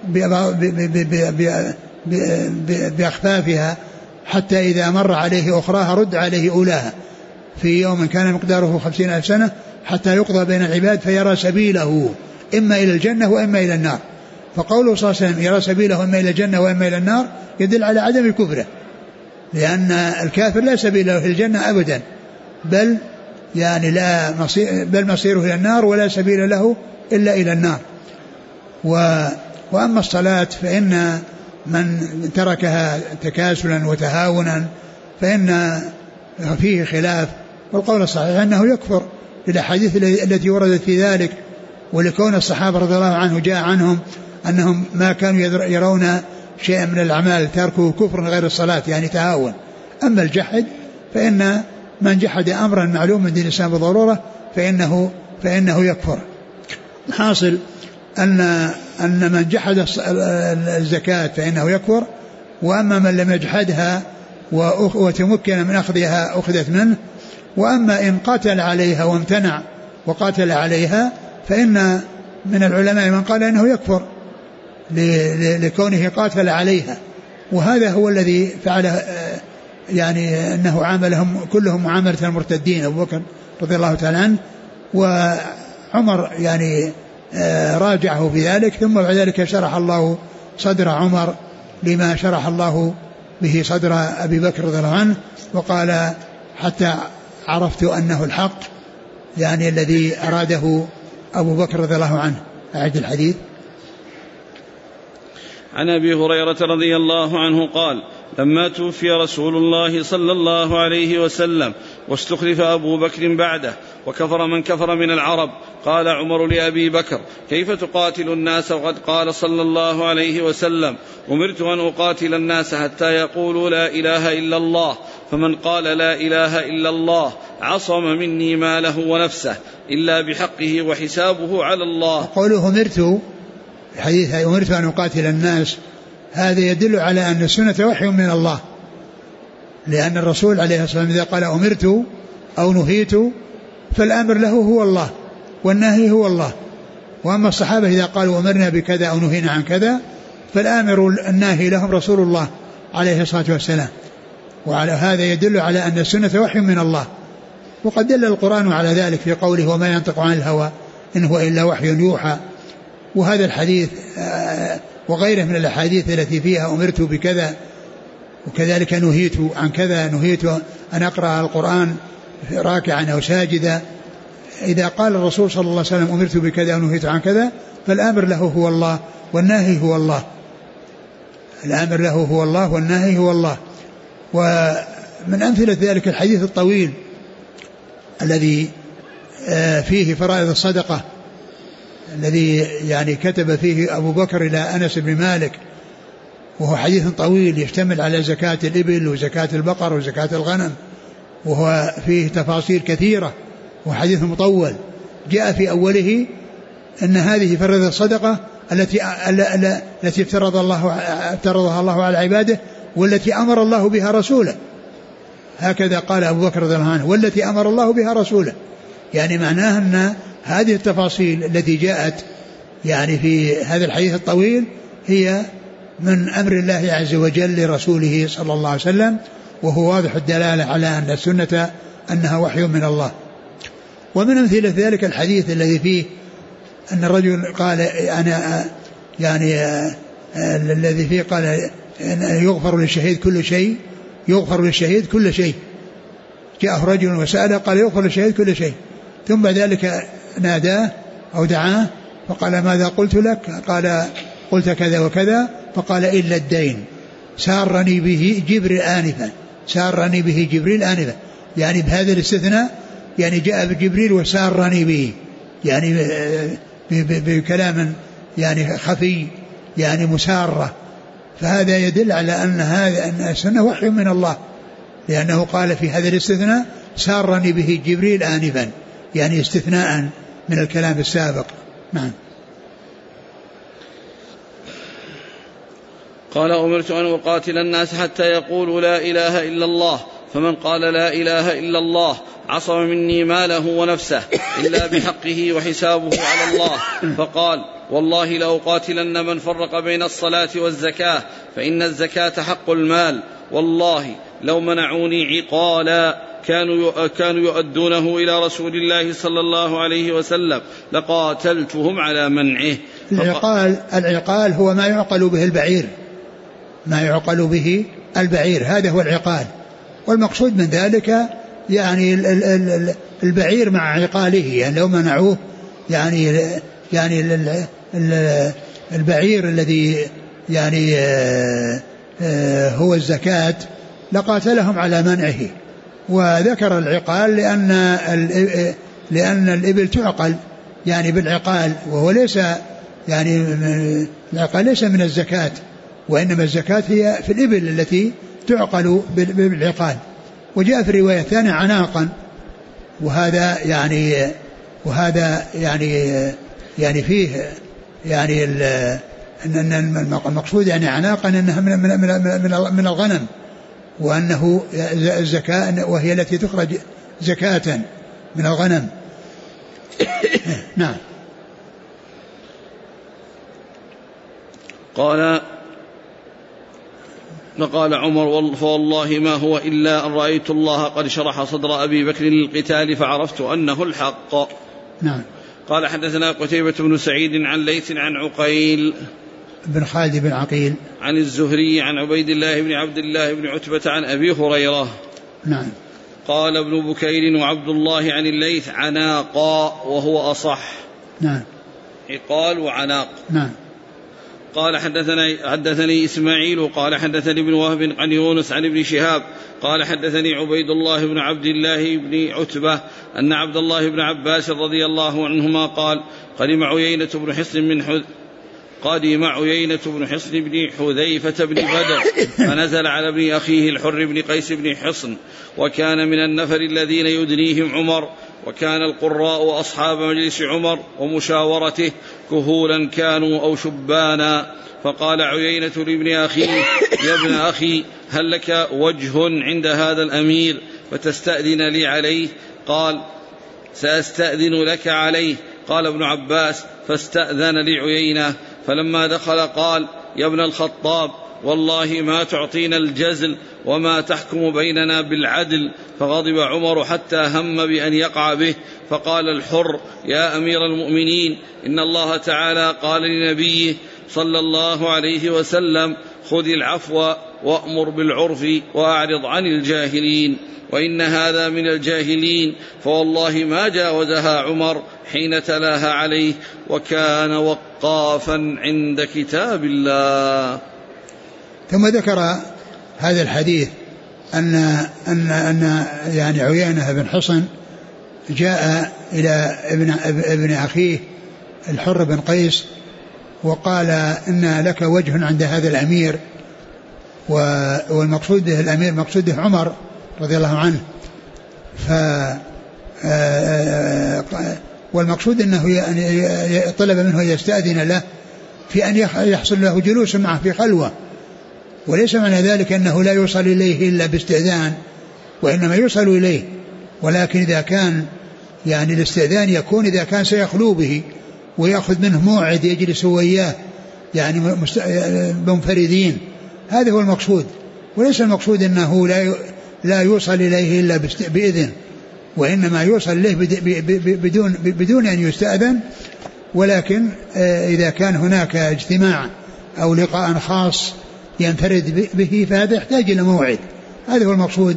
بأخفافها حتى إذا مر عليه أخراها رد عليه أولاها في يوم كان مقداره 50,000 سنة حتى يقضى بين العباد فيرى سبيله إما إلى الجنة وإما إلى النار. فقوله صلى الله عليه وسلم يرى سبيله إما إلى الجنة وإما إلى النار يدل على عدم كفره، لأن الكافر لا سبيل له في الجنة أبدا، بل يعني بل مصيره إلى النار ولا سبيل له إلا إلى النار. وأما الصلاة فإن من تركها تكاسلا وتهاونا فإن فيه خلاف، والقول الصحيح أنه يكفر للأحاديث التي وردت في ذلك، ولكون الصحابة رضي الله عنه جاء عنهم أنهم ما كانوا يرون شيئا من الأعمال تركوا كفر غير الصلاة يعني تهاون. أما الجحد فإن من جحد أمرا معلوم من دين الإسلام بالضرورة فإنه يكفر. حاصل أن من جحد الزكاة فإنه يكفر، وأما من لم يجحدها وتمكن من أخذها أخذت منه. وأما إن قاتل عليها وامتنع وقاتل عليها فإن من العلماء من قال إنه يكفر لكونه قاتل عليها، وهذا هو الذي فعله يعني أنه عاملهم كلهم معاملة المرتدين أبو بكر رضي الله تعالى عنه، وعمر يعني راجعه في ذلك، ثم بعد ذلك شرح الله صدر عمر لما شرح الله به صدر أبي بكر رضي الله عنه، وقال حتى عرفت أنه الحق يعني الذي أراده أبو بكر رضي الله عنه. أعد الحديث. عن أبي هريرة رضي الله عنه قال لما توفي رسول الله صلى الله عليه وسلم واستخلف أبو بكر بعده وكفر من كفر من العرب قال عمر لأبي بكر كيف تقاتل الناس وقد قال صلى الله عليه وسلم أمرت أن أقاتل الناس حتى يقولوا لا إله إلا الله فمن قال لا إله إلا الله عصم مني ماله ونفسه إلا بحقه وحسابه على الله. قوله أمرت حديث أمرت أن أقاتل الناس هذا يدل على أن السنة وحي من الله، لأن الرسول عليه الصلاة والسلام إذا قال أمرت أو نهيت فالأمر له هو الله والنهي هو الله. وأما الصحابة إذا قالوا أمرنا بكذا أو نهينا عن كذا فالآمر الناهي لهم رسول الله عليه الصلاة والسلام. وعلى هذا يدل على أن السنة وحي من الله، وقد دل القرآن على ذلك في قوله وما ينطق عن الهوى إن هو إلا وحي يوحى. وهذا الحديث وغيره من الأحاديث التي فيها أمرت بكذا وكذلك نهيت عن كذا، نهيت أن أقرأ القرآن راكعا أو ساجدا، إذا قال الرسول صلى الله عليه وسلم أمرت بكذا ونهيت عن كذا فالآمر له هو الله والناهي هو الله، الآمر له هو الله والناهي هو الله. ومن أمثلة ذلك الحديث الطويل الذي فيه فرائض الصدقة الذي يعني كتب فيه أبو بكر إلى أنس بن مالك، وهو حديث طويل يشتمل على زكاة الإبل وزكاة البقر وزكاة الغنم، وهو فيه تفاصيل كثيرة وحديث مطول. جاء في أوله أن هذه فرائض الصدقة التي افترضها الله على عباده والتي أمر الله بها رسوله. هكذا قال أبو بكر رضي الله عنه والتي أمر الله بها رسوله، يعني معناه أن هذه التفاصيل التي جاءت يعني في هذا الحديث الطويل هي من أمر الله عز وجل لرسوله صلى الله عليه وسلم، وهو واضح الدلالة على أن السنة أنها وحي من الله. ومن أمثلة ذلك الحديث الذي فيه أن الرجل قال أنا يعني الذي فيه قال يغفر للشهيد كل شيء، يغفر للشهيد كل شيء. جاءه رجل وسأله قال يغفر للشهيد كل شيء، ثم بعد ذلك ناداه أو دعاه فقال ماذا قلت لك؟ قال قلت كذا وكذا. فقال إلا الدين سارني به جبريل آنفا، سارني به جبريل آنفا، يعني بهذا الاستثناء يعني جاء بجبريل وسارني به، يعني بكلام يعني خفي يعني مسارة. فهذا يدل على أن هذا أن السنة وحي من الله، لأنه قال في هذا الاستثناء سارني به جبريل آنفا، يعني استثناء من الكلام السابق. نعم. قال أمرت أن أقاتل الناس حتى يقولوا لا إله إلا الله، فمن قال لا إله إلا الله عصم مني ماله ونفسه إلا بحقه وحسابه على الله. فقال والله لأقاتلن من فرق بين الصلاة والزكاة، فإن الزكاة حق المال، والله لو منعوني عقالا كانوا يؤدونه إلى رسول الله صلى الله عليه وسلم لقاتلتهم على منعه. العقال هو ما يعقل به البعير، ما يعقل به البعير، هذا هو العقال. والمقصود من ذلك يعني البعير مع عقاله، يعني لو منعوه يعني البعير الذي يعني هو الزكاة لقاتلهم على منعه. وذكر العقال لأن الإبل تعقل يعني بالعقال، وهو ليس يعني العقال ليس من الزكاة، وإنما الزكاة هي في الإبل التي تعقل بالعقال. وجاء في الرواية الثانية عناقا، وهذا يعني فيه يعني أن المقصود يعني عناقا أنها من الغنم، وأنه الزكاة وهي التي تخرج زكاة من الغنم. نعم. فقال عمر فوالله ما هو إلا أن رأيت الله قد شرح صدر أبي بكر للقتال فعرفت أنه الحق. نعم. قال حدثنا قتيبة بن سعيد عن ليث عن عقيل بن خالد بن عقيل عن الزهري عن عبيد الله بن عبد الله بن عتبة عن أبي هريرة. نعم. قال ابن بكير وعبد الله عن الليث عناقا وهو أصح. نعم. عقال وعناق. نعم. قال حدثني إسماعيل قال حدثني ابن وهب عن يونس عن ابن شهاب قال حدثني عبيد الله بن عبد الله بن عتبة أن عبد الله بن عباس رضي الله عنهما قال قدم عيينة بن حصن بن حذيفة بن بدر فنزل على ابن أخيه الحر بن قيس بن حصن، وكان من النفر الذين يدنيهم عمر، وكان القراء أصحاب مجلس عمر ومشاورته كهولا كانوا أو شبانا. فقال عيينة لابن أخيه يا ابن أخي هل لك وجه عند هذا الأمير فتستأذن لي عليه؟ قال سأستأذن لك عليه. قال ابن عباس فاستأذن لي عيينة، فلما دخل قال يا ابن الخطاب والله ما تعطينا الجزل وما تحكم بيننا بالعدل. فغضب عمر حتى هم بأن يقع به. فقال الحر يا أمير المؤمنين إن الله تعالى قال لنبيه صلى الله عليه وسلم خذ العفو وأمر بالعرف وأعرض عن الجاهلين، وإن هذا من الجاهلين. فوالله ما جاوزها عمر حين تلاها عليه، وكان وقافا عند كتاب الله. ثم ذكر هذا الحديث أن يعني عيينة بن حصن جاء إلى ابن أخيه الحر بن قيس وقال إن لك وجه عند هذا الأمير، والمقصود به الأمير مقصوده عمر رضي الله عنه. والمقصود أنه طلب منه يستأذن له في أن يحصل له جلوس معه في خلوة، وليس معنى ذلك أنه لا يوصل إليه إلا باستئذان، وإنما يوصل إليه، ولكن إذا كان يعني الاستئذان يكون إذا كان سيخلو به ويأخذ منه موعد يجلس وياه يعني منفردين، هذا هو المقصود، وليس المقصود أنه لا يوصل إليه إلا بإذن، وإنما يوصل إليه بدون أن يستأذن. ولكن إذا كان هناك اجتماع أو لقاء خاص ينفرد به فهذا يحتاج إلى موعد، هذا هو المقصود.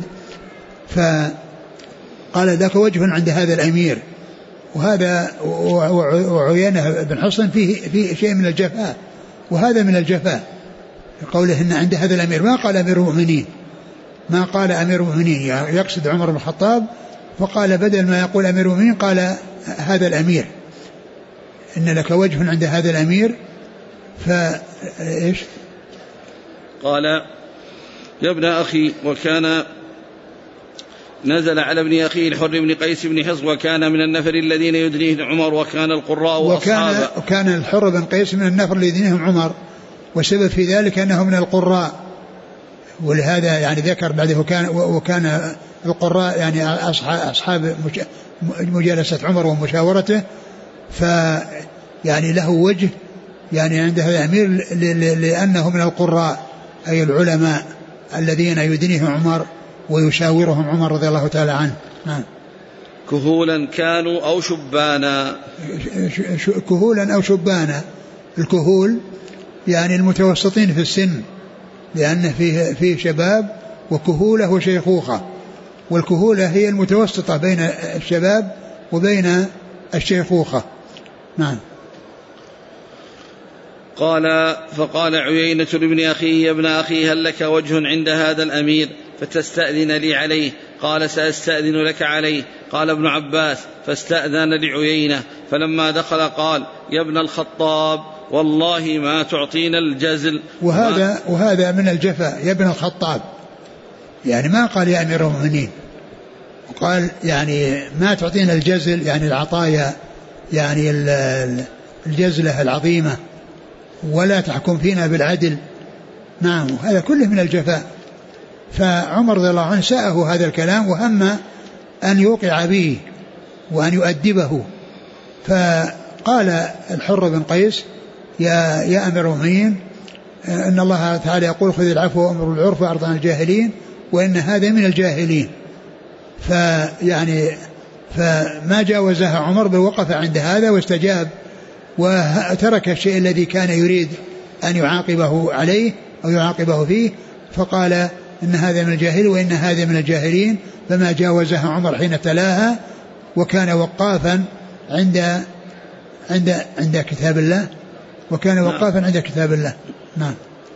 فقال لك وجه عند هذا الأمير، وهذا وعيينة بن حصن فيه شيء من الجفاء، وهذا من الجفاء قوله إن عند هذا الأمير، ما قال أمير المؤمنين، ما قال أمير المؤمنين يقصد عمر بن الخطاب، فقال بدل ما يقول أمير المؤمنين قال هذا الأمير، إن لك وجه عند هذا الأمير. فإيش قال يا ابن أخي، وكان نزل على ابن أخيه الحر بن قيس بن حصن، وكان من النفر الذين يدنيه عمر، وكان القراء وأصحابه. وكان الحر بن قيس من النفر الذين يدنيهم عمر، والسبب في ذلك أنه من القراء، ولهذا يعني ذكر بعده وكان القراء يعني أصحاب مجالسة عمر ومشاورته، فيعني له وجه يعني عند هذا الأمير لأنه من القراء، أي العلماء الذين يدنيهم عمر ويشاورهم عمر رضي الله تعالى عنه. نعم. كهولا كانوا أو شبانا. كهولا أو شبانا. الكهول يعني المتوسطين في السن، لأن فيه شباب وكهولة وشيخوخة، والكهولة هي المتوسطة بين الشباب وبين الشيخوخة. نعم. قال فقال عيينة لابن أخيه يا ابن أخي هل لك وجه عند هذا الأمير فتستأذن لي عليه؟ قال سأستأذن لك عليه. قال ابن عباس فاستأذن لعيينة، فلما دخل قال يا ابن الخطاب والله ما تعطينا الجزل. وهذا من الجفاء، يا ابن الخطاب، يعني ما قال يا أمير المؤمنين، وقال يعني ما تعطينا الجزل، يعني العطايا، يعني الجزلة العظيمة، ولا تحكم فينا بالعدل. نعم، هذا كله من الجفاء. فعمر رضي الله عنه ساءه هذا الكلام، وهم أن يوقع به وأن يؤدبه، فقال الحر بن قيس يا أمير المؤمنين إن الله تعالى يقول خذ العفو وأمر بالعرف وأعرض عن الجاهلين، وإن هذا من الجاهلين. فما جاوزها عمر، بل وقف عند هذا واستجاب وترك الشيء الذي كان يريد أن يعاقبه عليه أو يعاقبه فيه، فقال إن هذا من الجاهل وإن هذا من الجاهلين، فما جاوزها عمر حين تلاها، وكان وقافا عند كتاب الله، وكان وقافا عند كتاب الله. نعم.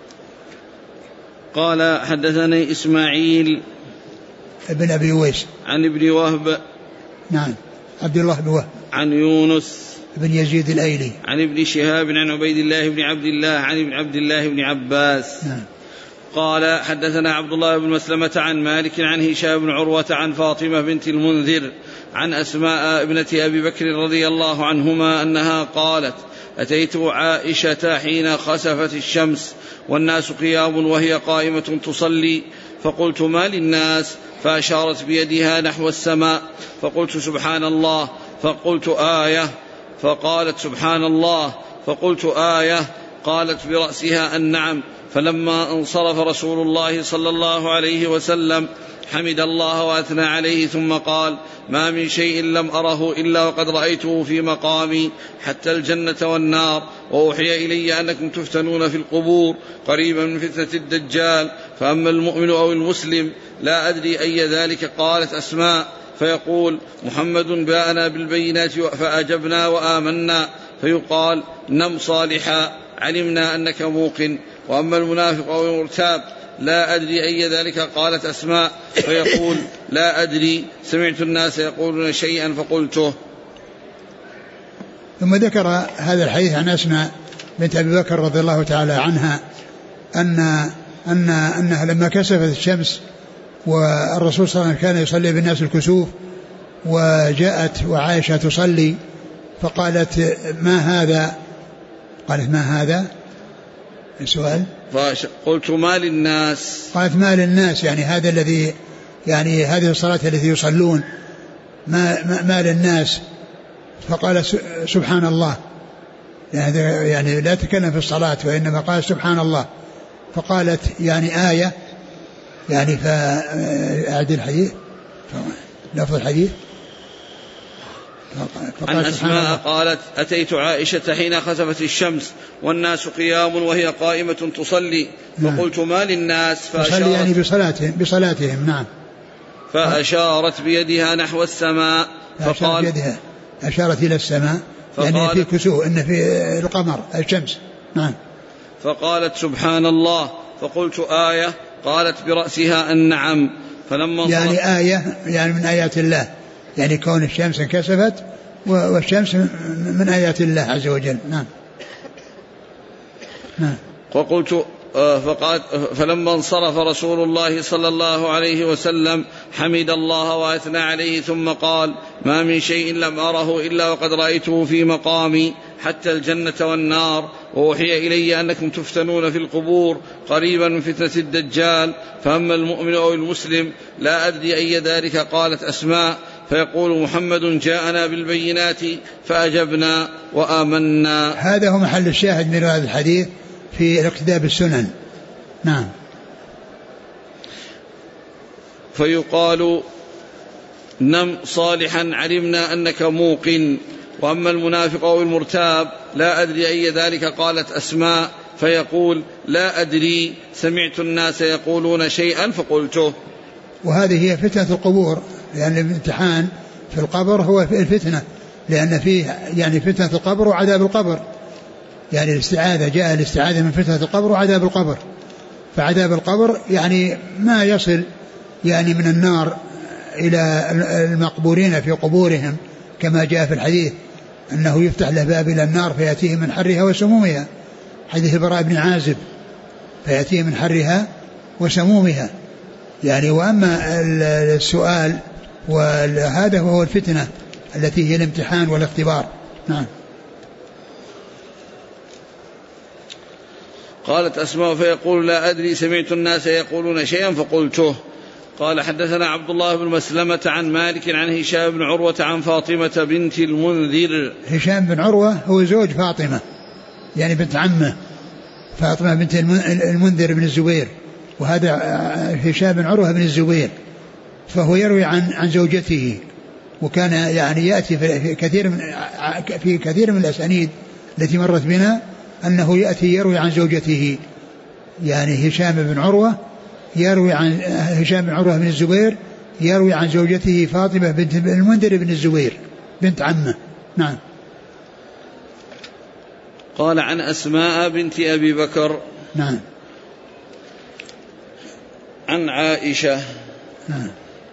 قال حدثني إسماعيل ابن أبي ويس عن ابن وهب، نعم، عبد الله بن وهب، عن يونس بن يزيد الأيلي، عن ابن شهاب عن عبيد الله بن عبد الله عن عبد الله بن عباس. نعم. قال حدثنا عبد الله بن مسلمة عن مالك عن هشام بن عروة عن فاطمة بنت المنذر عن أسماء ابنة أبي بكر رضي الله عنهما أنها قالت أتيت عائشة حين خسفت الشمس والناس قيام وهي قائمة تصلي، فقلت ما للناس؟ فأشارت بيدها نحو السماء، فقلت سبحان الله، فقلت آية، فقالت سبحان الله، فقلت آية، قالت برأسها النعم. فلما انصرف رسول الله صلى الله عليه وسلم حمد الله وأثنى عليه، ثم قال ما من شيء لم أره إلا وقد رأيته في مقامي حتى الجنة والنار، وأوحي إلي أنكم تفتنون في القبور قريبا من فتنة الدجال، فأما المؤمن أو المسلم لا أدري أي ذلك. قالت أسماء فيقول محمد باءنا بالبينات فأجبنا وآمنا، فيقال نم صالحا علمنا أنك موقن. وأما المنافق أو المرتاب لا أدري أي ذلك. قالت أسماء فيقول لا أدري، سمعت الناس يقولون شيئا فقلته. ثم ذكر هذا الحديث عن أسماء بنت أبي بكر رضي الله تعالى عنها أنها لما كسفت الشمس والرسول صلى الله عليه وسلم كان يصلي بالناس الكسوف، وجاءت وعائشة تصلي، فقالت ما هذا؟ قالت ما هذا السؤال؟ فقلت ما للناس. قالت ما للناس يعني هذا الذي يعني هذه الصلاة التي يصلون ما للناس. فقال سبحان الله يعني لا تكلم في الصلاة وإنما قال سبحان الله. فقالت يعني آية يعني فأعد الحديث لفظ الحديث. عن أسماء قالت أتيت عائشة حين خسفت الشمس والناس قيام وهي قائمة تصلي فقلت ما للناس تصلي يعني بصلاتهم نعم. فأشارت بيدها نحو السماء فقال بيدها أشارت إلى السماء يعني في كسوف إن في القمر الشمس نعم. فقالت سبحان الله فقلت آية قالت برأسها النعم. فلما يعني آية يعني من آيات الله يعني كون الشمس انكسفت والشمس من آيات الله عز وجل نعم. وقلت فلما انصرف رسول الله صلى الله عليه وسلم حمد الله وأثنى عليه ثم قال ما من شيء لم أره إلا وقد رأيته في مقامي حتى الجنة والنار ووحي إلي أنكم تفتنون في القبور قريبا من فتنة الدجال فأما المؤمن أو المسلم لا أدري أي ذلك. قالت أسماء فيقول محمد جاءنا بالبينات فأجبنا وآمنا. هذا هو محل الشاهد من هذا الحديث في الاقتداء بالسنن نعم. فيقال نم صالحا علمنا أنك موقن وأما المنافق أو المرتاب لا أدري أي ذلك. قالت أسماء فيقول لا أدري سمعت الناس يقولون شيئا فقلته. وهذه هي فتنة القبور لأن الامتحان في القبر هو الفتنة لأن فيه يعني فتنة القبر وعذاب القبر يعني الاستعاذة جاء الاستعاذة من فتنة القبر وعذاب القبر. فعذاب القبر يعني ما يصل يعني من النار إلى المقبورين في قبورهم كما جاء في الحديث أنه يفتح له باب إلى النار فيأتيه من حرها وسمومها حديث البراء بن عازب فيأتيه من حرها وسمومها يعني. وأما السؤال وهذا هو الفتنة التي هي الامتحان والاختبار نعم. قالت أسماء فيقول لا أدري سمعت الناس يقولون شيئا فقلته. قال حدثنا عبد الله بن مسلمة عن مالك عن هشام بن عروة عن فاطمة بنت المنذر. هشام بن عروة هو زوج فاطمة يعني بنت عمه فاطمة بنت المنذر بن الزبير وهذا هشام بن عروة بن الزبير فهو يروي عن زوجته وكان يعني يأتي في كثير من الأسانيد التي مرت بنا أنه يأتي يروي عن زوجته يعني هشام بن عروة يروي عن هشام بن عروة بن الزبير يروي عن زوجته فاطمة بنت المنذر بن الزبير بنت عمه نعم. قال عن أسماء بنت أبي بكر نعم عن عائشة نعم.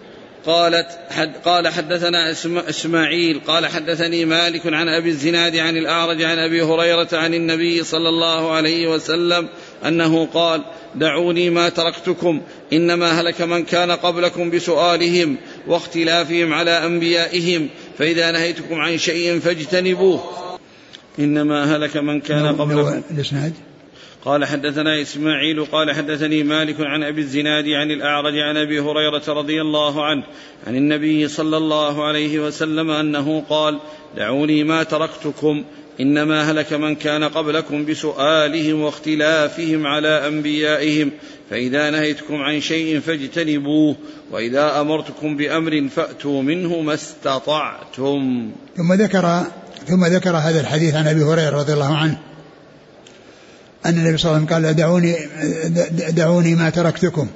قال حدثنا إسماعيل قال حدثني مالك عن أبي الزناد عن الأعرج عن أبي هريرة عن النبي صلى الله عليه وسلم أنه قال دعوني ما تركتكم إنما هلك من كان قبلكم بسؤالهم واختلافهم على أنبيائهم فإذا نهيتكم عن شيء فاجتنبوه. إنما هلك من كان قبلكم. قال حدثنا إسماعيل قال حدثني مالك عن أبي الزناد عن الأعرج عن أبي هريرة رضي الله عنه عن النبي صلى الله عليه وسلم أنه قال دعوني ما تركتكم إنما هلك من كان قبلكم بسؤالهم واختلافهم على أنبيائهم فإذا نهيتكم عن شيء فاجتنبوه وإذا أمرتكم بأمر فأتوا منه ما استطعتم. ثم ذكر هذا الحديث عن أبي هريرة رضي الله عنه أن النبي صلى الله عليه وسلم قال دعوني ما تركتكم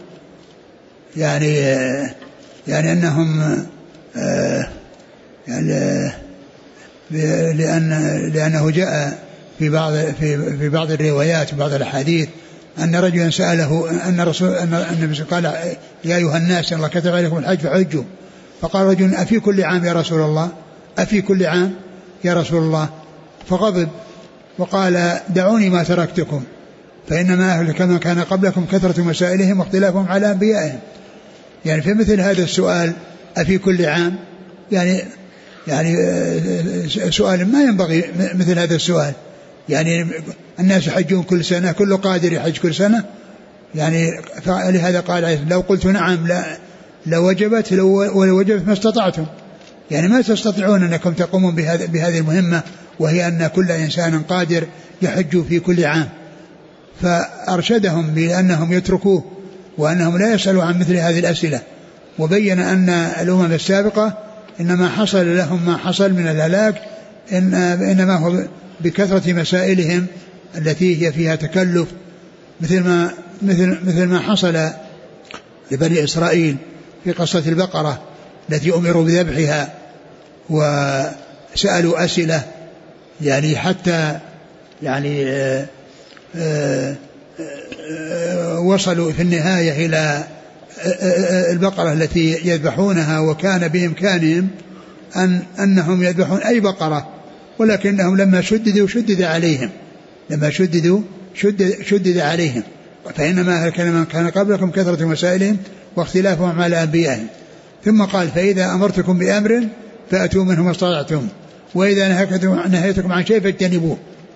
يعني أنهم يعني لأنه جاء في بعض الروايات وبعض الأحاديث أن رجلا سأله أن النبي قال يا أيها الناس الله كتب عليكم الحج فحجوا فقال رجل أفي كل عام يا رسول الله أفي كل عام يا رسول الله فغضب وقال دعوني ما تركتكم فإنما أهلك من كان قبلكم كثرة مسائلهم واختلافهم على أنبيائهم. يعني في مثل هذا السؤال أفي كل عام يعني سؤال ما ينبغي مثل هذا السؤال يعني الناس يحجون كل سنة، كل قادر يحج كل سنة، يعني لهذا قال لو قلت نعم لو وجبت ما استطعتم، يعني ما تستطيعون أنكم تقومون بهذه المهمة، وهي أن كل إنسان قادر يحج في كل عام. فأرشدهم بأنهم يتركوه وأنهم لا يسألوا عن مثل هذه الأسئلة، وبين أن الأمم السابقة إنما حصل لهم ما حصل من الهلاك إنما هو بكثرة مسائلهم التي هي فيها تكلف، مثل ما حصل لبني إسرائيل في قصة البقرة التي أمروا بذبحها وسألوا أسئلة، يعني حتى يعني وصلوا في النهاية إلى البقرة التي يذبحونها، وكان بإمكانهم أنهم يذبحون أي بقرة، ولكنهم لما شدد عليهم فإنما هلك من كان قبلكم كثرة مسائلهم واختلافهم على أنبيائهم. ثم قال فإذا أمرتكم بأمر فأتوا منه ما استطعتم وإذا نهيتكم عن شيء فاجتنبوه.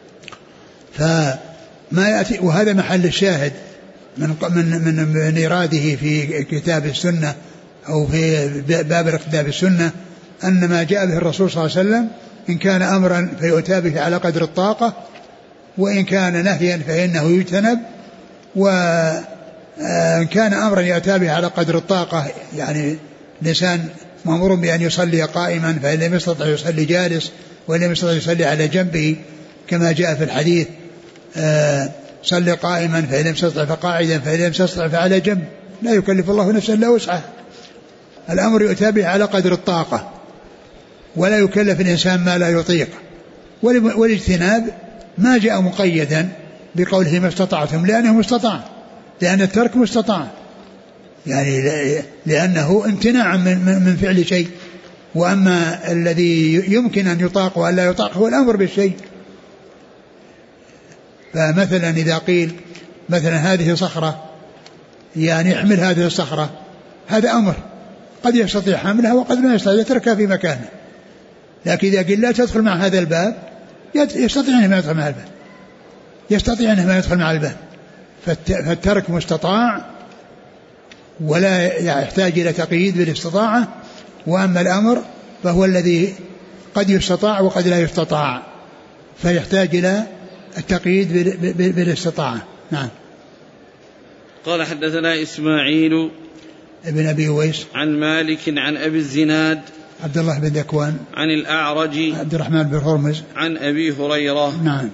فما يأتي، وهذا محل الشاهد من إراده في كتاب السنة أو في باب الاقتداء بالسنة، أن ما جاء به الرسول صلى الله عليه وسلم إن كان أمرا فيؤتى به على قدر الطاقة، وإن كان نهيا فإنه يجتنب، وإن كان أمرا يؤتى به على قدر الطاقة يعني الإنسان مأمور بأن يصلي قائما، فإن لم يستطع يصلي جالس، وإن لم يستطع يصلي على جنبه كما جاء في الحديث صلي قائما فإن لم يستطع فقاعدا فإن لم يستطع فعلى جنب، لا يكلف الله نفسا إلا وسعها. الأمر يؤتى به على قدر الطاقة ولا يكلف الإنسان ما لا يطيق. والاجتناب ما جاء مقيدا بقوله ما استطعتم، لأنه مستطاع، لأن الترك مستطاع، يعني لأنه امتناع من فعل شيء. وأما الذي يمكن أن يطاق وأن لا يطاق هو الأمر بالشيء. فمثلا إذا قيل مثلا هذه صخرة، يعني احمل هذه الصخرة، هذا أمر قد يستطيع حملها وقد لا يستطيع، يتركها في مكانه. لكن إذا قيل لا تدخل مع هذا الباب، يستطيع أن ما يدخل مع الباب، يستطيع أن ما يدخل مع الباب. فالترك مستطاع ولا يحتاج إلى تقييد بالاستطاعة. وأما الأمر فهو الذي قد يستطاع وقد لا يستطاع، فيحتاج إلى التقييد بالاستطاعة. نعم. قال حدثنا إسماعيل ابن أبي ويس عن مالك عن أبي الزناد عبد الله بن ذكوان عن الأعرج عبد الرحمن بن هرمز عن أبي هريرة. نعم.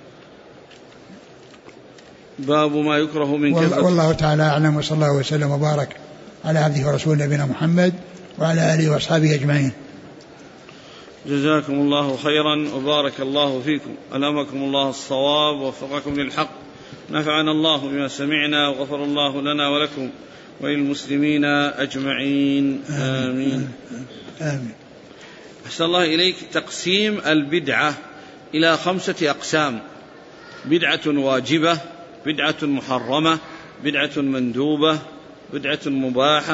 باب ما يكره من كثرة. والله تعالى أعلم، وصلى الله وسلم وبارك على عبده ورسوله نبينا محمد وعلى آله وأصحابه أجمعين. جزاكم الله خيرا وبارك الله فيكم، ألهمكم الله الصواب ووفقكم للحق، نفعنا الله بما سمعنا وغفر الله لنا ولكم وللمسلمين أجمعين، آمين. آمين. أحسن الله إليك. تقسيم البدعة إلى 5 أقسام: بدعة واجبة، بدعة محرمة، بدعة مندوبة، بدعة مباحة.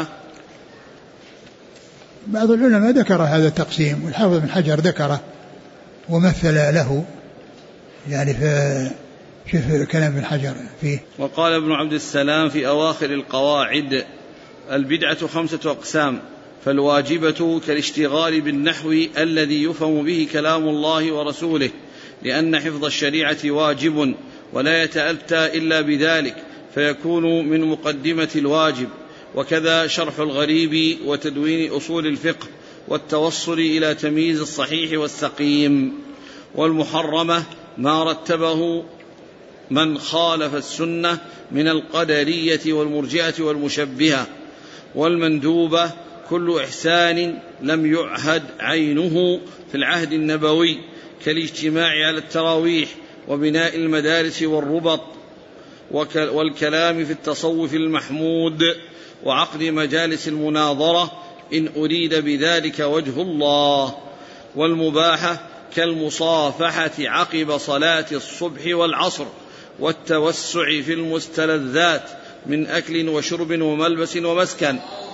بعض العلماء ذكر هذا التقسيم، والحافظ بن حجر ذكره ومثل له، يعني شوف كلام ابن حجر فيه. وقال ابن عبد السلام في أواخر القواعد: البدعة 5 أقسام، فالواجبة كالاشتغال بالنحو الذي يفهم به كلام الله ورسوله، لأن حفظ الشريعة واجب ولا يتأتى إلا بذلك، فيكون من مقدمة الواجب. وكذا شرح الغريب وتدوين أصول الفقه والتوصل إلى تمييز الصحيح والسقيم. والمحرمة ما رتبه من خالف السنة من القدرية والمرجئة والمشبهة. والمندوبة كل إحسان لم يعهد عينه في العهد النبوي، كالاجتماع على التراويح وبناء المدارس والربط والكلام في التصوف المحمود وعقد مجالس المناظرة إن أريد بذلك وجه الله. والمباحة كالمصافحة عقب صلاة الصبح والعصر والتوسع في المستلذات من أكل وشرب وملبس ومسكن